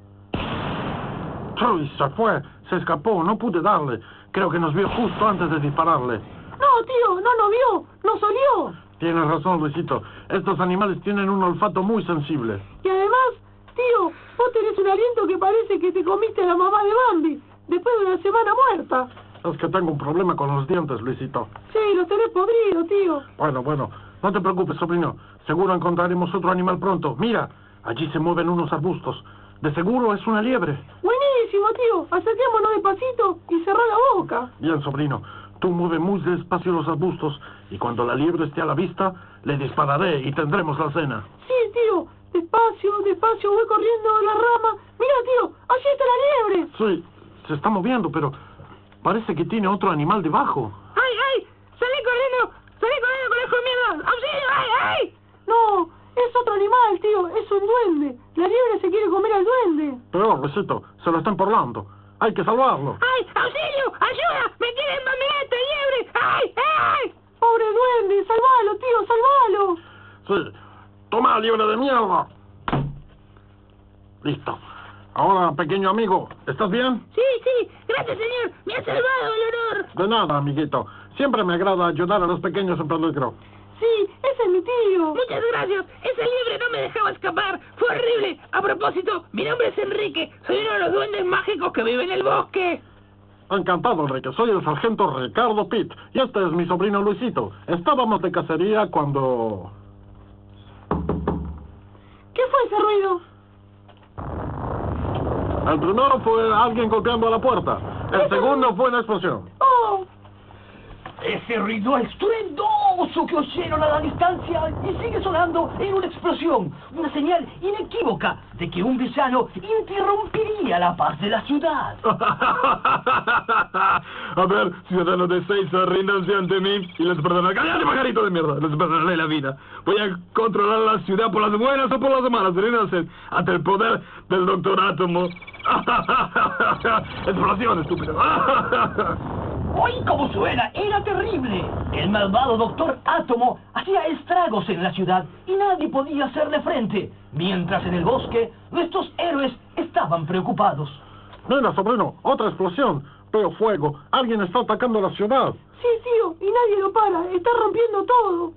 Luis se fue, se escapó, no pude darle. Creo que nos vio justo antes de dispararle. No, tío, no nos vio, nos olió. Tienes razón, Luisito. Estos animales tienen un olfato muy sensible. Y además, tío, vos tenés un aliento que parece que te comiste a la mamá de Bambi, después de una semana muerta. Es que tengo un problema con los dientes, Luisito. Sí, los tenés podridos, tío. Bueno, no te preocupes, sobrino. Seguro encontraremos otro animal pronto. Mira, allí se mueven unos arbustos. De seguro es una liebre. Buenísimo, tío. Acerquémonos despacito y cerrá la boca. Bien, sobrino. Tú mueve muy despacio los arbustos y cuando la liebre esté a la vista, le dispararé y tendremos la cena. Sí, tío. Despacio, despacio, voy corriendo a la rama. Mira, tío, allí está la liebre. Sí, se está moviendo, pero parece que tiene otro animal debajo. ¡Ay, ay! ¡Salí corriendo, conejo de mierda! ¡Auxilio, ay, ay! No, es otro animal, tío, es un duende. La liebre se quiere comer al duende. Peor, Luisito, se lo están porlando. Hay que salvarlo. ¡Ay, auxilio! ¡Ayuda! ¡Me quieren mamiar esta liebre! ¡Ay, ay! ¡Pobre duende! ¡Salvalo, tío, salvalo! Sí. ¡Toma, liebre de mierda! Listo. Ahora, pequeño amigo, ¿estás bien? Sí, sí. Gracias, señor. Me ha salvado el honor. De nada, amiguito. Siempre me agrada ayudar a los pequeños en peligro. Sí, ese es mi tío. Muchas gracias. Esa liebre no me dejaba escapar. Fue horrible. A propósito, mi nombre es Enrique. Soy uno de los duendes mágicos que vive en el bosque. Encantado, Enrique. Soy el sargento Ricardo Pitt. Y este es mi sobrino Luisito. Estábamos de cacería cuando... ¿Qué fue ese ruido? El primero fue alguien golpeando a la puerta. El segundo fue una explosión. ¡Oh! Ese ruido estruendoso que oyeron a la distancia y sigue sonando en una explosión, una señal inequívoca de que un villano interrumpiría la paz de la ciudad. A ver, ciudadanos de Seiza, ríndanse ante mí y les perdonaré. ¡Cállate, pajarito de mierda! Les perdonaré la vida. Voy a controlar la ciudad por las buenas o por las malas. Ríndanse ante el poder del Doctor Átomo. ¡Explosión, estúpido! ¡Oí cómo suena! ¡Era terrible! El malvado Doctor Átomo hacía estragos en la ciudad y nadie podía hacerle frente, mientras en el bosque nuestros héroes estaban preocupados. Mira, sobrino, otra explosión. Veo fuego. Alguien está atacando la ciudad. Sí, tío, y nadie lo para. Está rompiendo todo.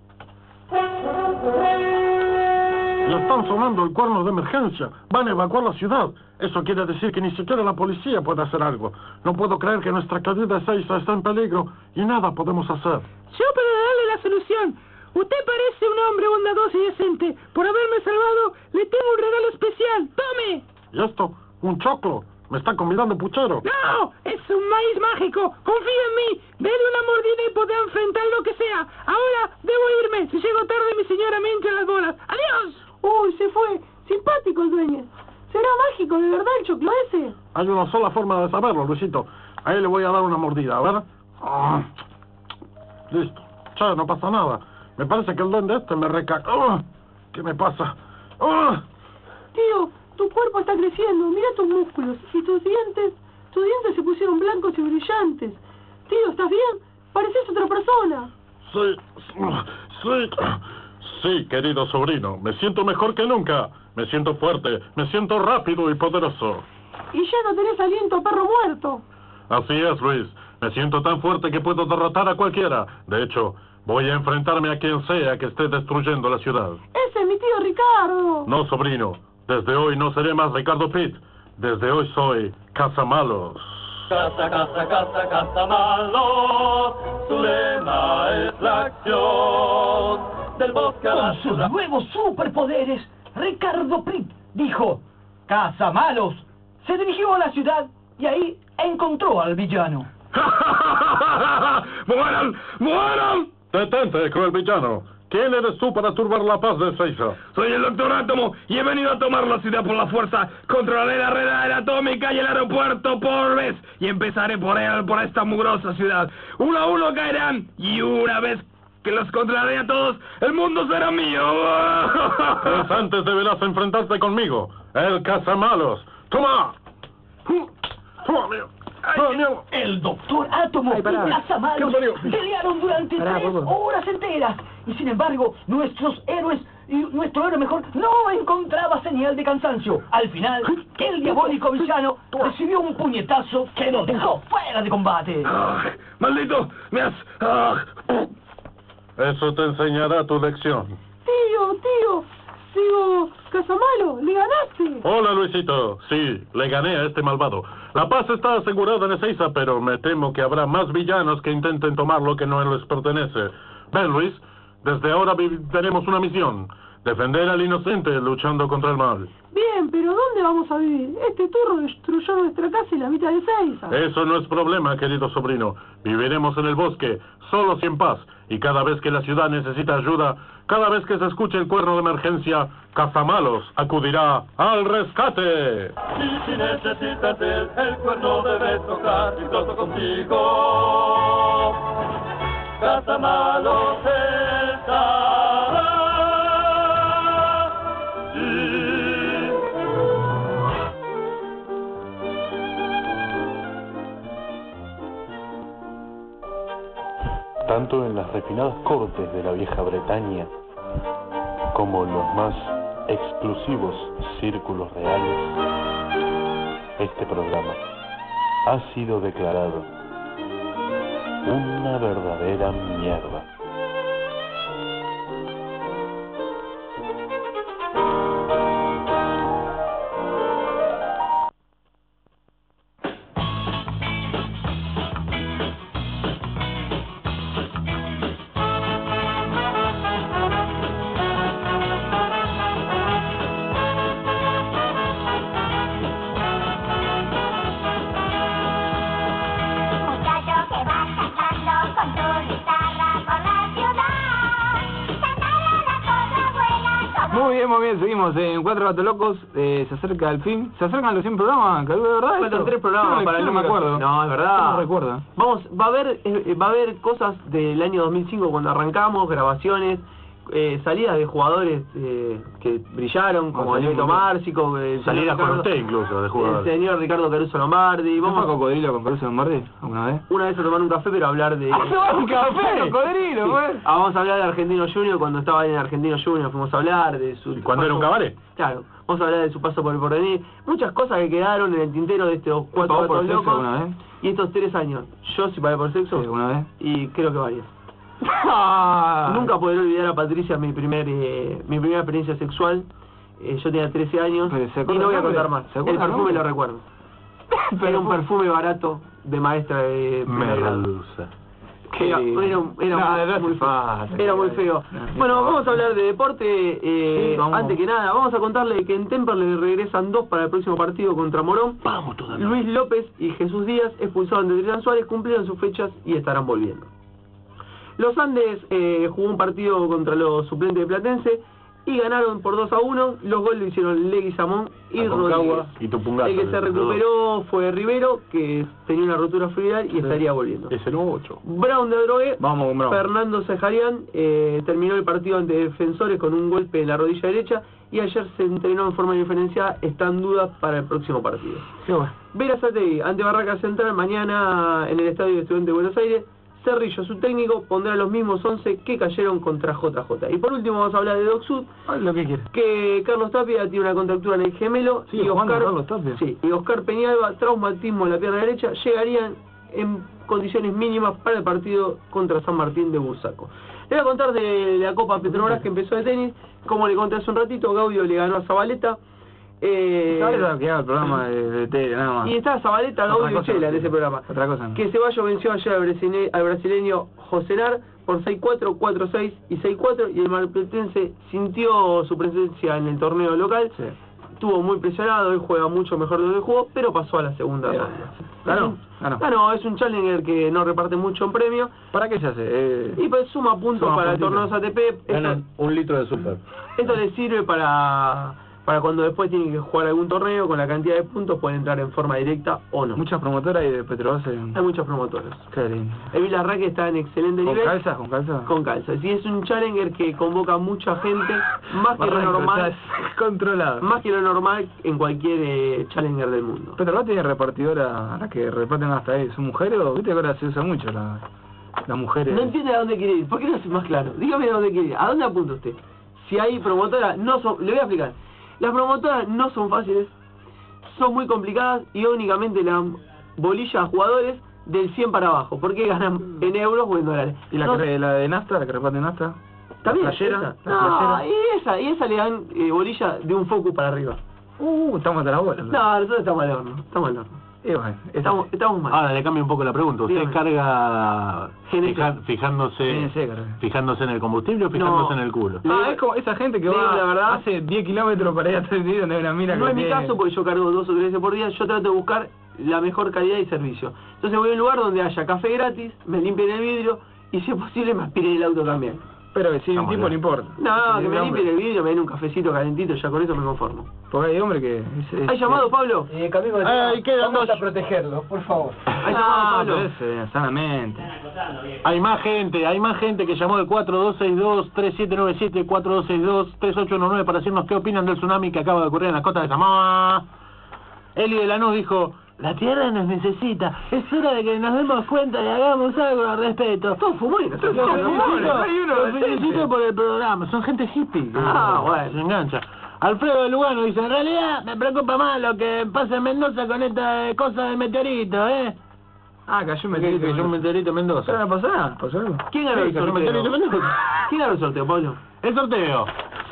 Y están sonando el cuerno de emergencia. Van a evacuar la ciudad. Eso quiere decir que ni siquiera la policía puede hacer algo. No puedo creer que nuestra querida Seiza está en peligro y nada podemos hacer. Yo para darle la solución. Usted parece un hombre bondadoso y decente. Por haberme salvado, le tengo un regalo especial. ¡Tome! ¿Y esto? ¿Un choclo? ¿Me está convidando puchero? ¡No! ¡Es un maíz mágico! ¡Confía en mí! Dele una mordida y podrá enfrentar lo que sea. Ahora debo irme. Si llego tarde, mi señora me hincha las bolas. ¡Adiós! Uy, se fue. Simpático el dueño. ¿Será mágico de verdad el choclo ese? Hay una sola forma de saberlo, Luisito. A él le voy a dar una mordida, a ver. Listo. Che, no pasa nada. Me parece que el duende este me reca... ¿Qué me pasa? Tío, tu cuerpo está creciendo. Mira tus músculos y tus dientes se pusieron blancos y brillantes. Tío, ¿estás bien? Pareces otra persona. Sí, querido sobrino. Me siento mejor que nunca. Me siento fuerte, me siento rápido y poderoso. Y ya no tenés aliento a perro muerto. Así es, Luis. Me siento tan fuerte que puedo derrotar a cualquiera. De hecho, voy a enfrentarme a quien sea que esté destruyendo la ciudad. Ese es mi tío Ricardo. No, sobrino. Desde hoy no seré más Ricardo Pitt. Desde hoy soy Cazamalos. Cazamalos, su lema es la acción del bosque a la Con sus ciudad. nuevos superpoderes, Ricardo Pitt dijo, Cazamalos. Se dirigió a la ciudad y ahí encontró al villano. ¡Mueran! ¡Mueran! Detente, cruel villano. ¿Quién eres tú para turbar la paz de Ezeiza? Soy el Dr. Átomo y he venido a tomar la ciudad por la fuerza. Controlaré la red atómica y el aeropuerto por vez. Y empezaré por esta mugrosa ciudad. Uno a uno caerán y una vez que los controlaré a todos, el mundo será mío. Pues antes deberás enfrentarte conmigo, el Cazamalos. ¡Toma! ¡Toma, mío! El Doctor Átomo y Cazamalos pelearon durante 3 horas enteras. Y sin embargo, nuestros héroes y nuestro héroe mejor no encontraba señal de cansancio. Al final, el diabólico villano recibió un puñetazo que lo dejó fuera de combate. ¡Maldito! ¡Me has... Eso te enseñará tu lección. Tío, digo, Cazamalo, le ganaste. Hola, Luisito. Sí, le gané a este malvado. La paz está asegurada en Ezeiza, pero me temo que habrá más villanos que intenten tomar lo que no les pertenece. Ven, Luis, desde ahora tenemos una misión. Defender al inocente luchando contra el mal. Bien, pero ¿dónde vamos a vivir? Este turro destruyó nuestra casa y la mitad de Ezeiza. Eso no es problema, querido sobrino. Viviremos en el bosque, solos y en paz. Y cada vez que la ciudad necesita ayuda, cada vez que se escuche el cuerno de emergencia, Cazamalos acudirá al rescate. Y si necesitas el cuerno debes tocar y pronto contigo. Cazamalos estará. Tanto en las refinadas cortes de la vieja Bretaña como en los más exclusivos círculos reales, este programa ha sido declarado una verdadera mierda. Muy bien, seguimos en Cuatro Gatos Locos, se acerca el fin, se acercan los 100 programas, ¿de verdad? Faltan 3 programas para el no me número. acuerdo. No, es verdad. No recuerdo. Va a haber cosas del año 2005 cuando arrancamos, grabaciones, salidas de jugadores que brillaron, como Alberto Márcico, Salidas con usted incluso, de jugadores. El señor Ricardo Caruso Lombardi. ¿Vamos a Cocodrilo con Caruso Lombardi alguna vez? Una vez a tomar un café, pero hablar de... ¡A tomar un café, Cocodrilo, güey! Vamos a hablar de Argentino Junior, cuando estaba en Argentino Junior fuimos a hablar de su... ¿Y cuando era un cabaret? Claro, vamos a hablar de su paso por el porvenir. Muchas cosas que quedaron en el tintero de estos 4 Gatos Locos. ¿Alguna vez? Y estos 3 años. Yo sí pagué por sexo. Sí, ¿alguna vez? Y creo que varias. Nunca podré olvidar a Patricia mi primera experiencia sexual. Yo tenía 13 años y no voy a contar más. El perfume lo recuerdo. Era un perfume barato de maestra de primer grado. Era muy feo. Bueno, vamos a hablar de deporte. Antes que nada, vamos a contarle que en Temperley regresan 2 para el próximo partido contra Morón. Vamos todavía. Luis López y Jesús Díaz, expulsados de Adrián Suárez, cumplieron sus fechas y estarán volviendo. Los Andes jugó un partido contra los suplentes de Platense y ganaron por 2-1. Los goles lo hicieron Leguizamón y Rodríguez. Y Tupungato. El que se recuperó fue Rivero, que tenía una rotura fibral y estaría volviendo. Es el 8. Brown de Adrogué, Vamos, Brown. Fernando Sejarian terminó el partido ante Defensores con un golpe en la rodilla derecha y ayer se entrenó en forma diferenciada, está en duda para el próximo partido. Qué bueno. Berazategui ante Barraca Central mañana en el Estadio de Estudiantes de Buenos Aires. Cerrillo, su técnico, pondrá los mismos 11 que cayeron contra JJ. Y por último vamos a hablar de Doc Sud, Lo que quiere. que Carlos Tapia tiene una contractura en el gemelo Sigue y jugando Oscar, Carlos Tapia. sí, y Oscar Peñalba, traumatismo en la pierna derecha, llegarían en condiciones mínimas para el partido contra San Martín de Bursaco. Le voy a contar de la Copa Petrobras que empezó de tenis. Como le conté hace un ratito, Gaudio le ganó a Zabaleta. Zabaleta que haga el programa de tele, nada más. Y estaba Zabaleta, Otra Gaudio y cosa, Chela en ese programa. Otra cosa. Que Ceballos venció ayer al brasileño Josenar por 6-4, 4-6 y 6-4, y el marplatense sintió su presencia en el torneo local. Sí. Estuvo muy presionado, él juega mucho mejor de lo que jugó, pero pasó a la segunda ronda. Ganó. Ganó, es un challenger que no reparte mucho en premio. ¿Para qué se hace? Y pues suma puntos para el torneo ATP. Ganan un litro de azúcar. Esto le sirve para cuando después tienen que jugar algún torneo, con la cantidad de puntos pueden entrar en forma directa o no. Muchas promotoras y de Petrobras. Hay muchos promotores. Qué lindo. El Villarraque está en excelente ¿Con nivel. calzas? ¿Con calzas? Con calzas. Y es un challenger que convoca mucha gente, más que lo Barranco, normal. estás controlado. Más que lo normal en cualquier challenger del mundo. Petrobras tiene repartidora, las que reparten hasta ahí. ¿Son mujeres o viste que ahora se usa mucho las mujeres? No entiende a dónde quiere ir. ¿Por qué no es más claro? Dígame a dónde quiere ir. ¿A dónde apunta usted? Si hay promotoras, no son... Le voy a explicar. Las promotoras no son fáciles, son muy complicadas y únicamente le dan bolilla a jugadores del 100 para abajo, porque ganan en euros o en dólares. ¿Y la de Nafta, la que reparte Nafta? ¿También? ¿La playera? No, y esa le dan bolilla de un focus para arriba. Estamos de la bola. No, nosotros estamos al horno, estamos al horno. Bueno, estamos mal. Ahora le cambio un poco la pregunta. ¿Usted Dígame. carga fijándose en el combustible o fijándose en el culo? Es como esa gente que Le digo va, la verdad, hace 10 kilómetros para ir a 3 días donde hay una mina no que es mi tiene- caso porque yo cargo 2 o 3 veces por día, yo trato de buscar la mejor calidad y servicio. Entonces voy a un lugar donde haya café gratis, me limpien el vidrio y si es posible me aspiren el auto también. Pero si hay un tipo no importa. No, Si que me hay limpien hombre. el vidrio, me den un cafecito calentito, ya con eso me conformo. Porque hay hombre que... ¿Hay llamado, Pablo? Camilo, Ay, quedan vamos dos. a protegerlo, por favor. ¿Hay llamado, Pablo? sanamente. Hay más gente que llamó de 4262-3797, 4262-3819 para decirnos qué opinan del tsunami que acaba de ocurrir en las costas de Samoa. Eli de Lanús dijo: la tierra nos necesita, es hora de que nos demos cuenta y hagamos algo al respecto. Todos fumones, Los felicito por el programa, son gente hippie. Bueno. Se engancha. Alfredo de Lugano dice: en realidad me preocupa más lo que pasa en Mendoza con esta cosa del meteorito, Cayó un meteorito. Cayó un meteorito en Mendoza. ¿Qué pasó? ¿Pasó algo? ¿Quién ganó el cayó un sorteo? meteorito en Mendoza. ¿Quién ganó el sorteo, Pablo? El sorteo.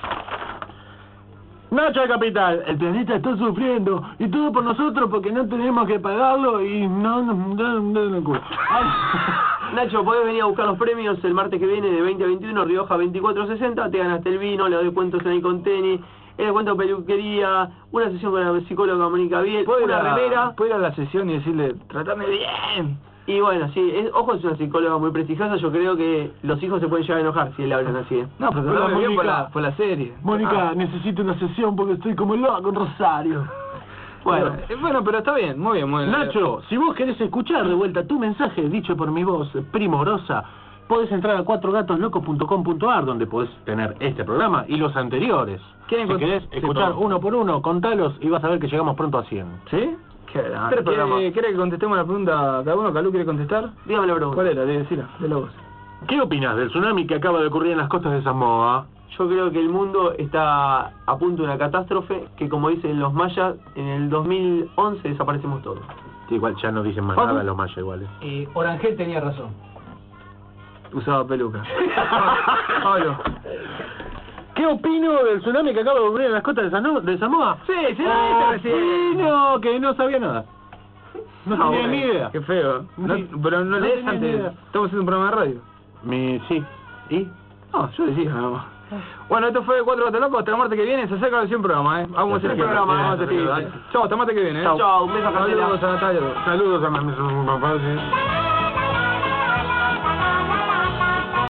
Nacho de Capital, el planeta está sufriendo y todo por nosotros porque no tenemos que pagarlo y no nos dan el culo. Nacho, podés venir a buscar los premios el martes que viene de 20 a 21, Rioja 2460, te ganaste el vino, le doy cuentos en el con tenis, el descuento de peluquería, una sesión con la psicóloga Mónica Biel, una remera. Puedo ir a la sesión y decirle, tratame bien. Y bueno, sí, ojo, es una psicóloga muy prestigiosa, yo creo que los hijos se pueden llegar a enojar si le hablan así. No, pero Hola, tratame bien Mónica. por la serie. Mónica, necesito una sesión porque estoy como loco con Rosario. Bueno, pero está bien, muy bien, muy bien. Nacho, si vos querés escuchar de vuelta tu mensaje dicho por mi voz primorosa, podés entrar a cuatrogatoslocos.com.ar donde podés tener este programa y los anteriores. Si querés escuchar uno por uno, contalos y vas a ver que llegamos pronto a 100. ¿Sí? ¿Quiere que contestemos la pregunta cada uno? ¿Calú quiere contestar? Dígame la pregunta. ¿Cuál era? Decila, de la voz. ¿Qué opinas del tsunami que acaba de ocurrir en las costas de Samoa? Yo creo que el mundo está a punto de una catástrofe que, como dicen los mayas, en el 2011 desaparecemos todos. Sí, igual ya no dicen más nada los mayas iguales. Orangel tenía razón. Usaba peluca. Pablo. ¿Qué opino del tsunami que acaba de ocurrir en las costas de Samoa? Sí, recién. Opino que no sabía nada. No tenía ni idea. Qué feo. Pero no lees tenía ni antes. idea. Estamos haciendo un programa de radio. Sí. ¿Y? No, yo decía nada más. Bueno, esto fue Cuatro Gatos Locos. Hasta el martes que viene. Se acerca el programa, Vamos a hacer el programa. Vamos a hacer. Chao, hasta el martes que viene, Chao, un beso a Candela. Saludos a Natalia. Saludos a mi papá.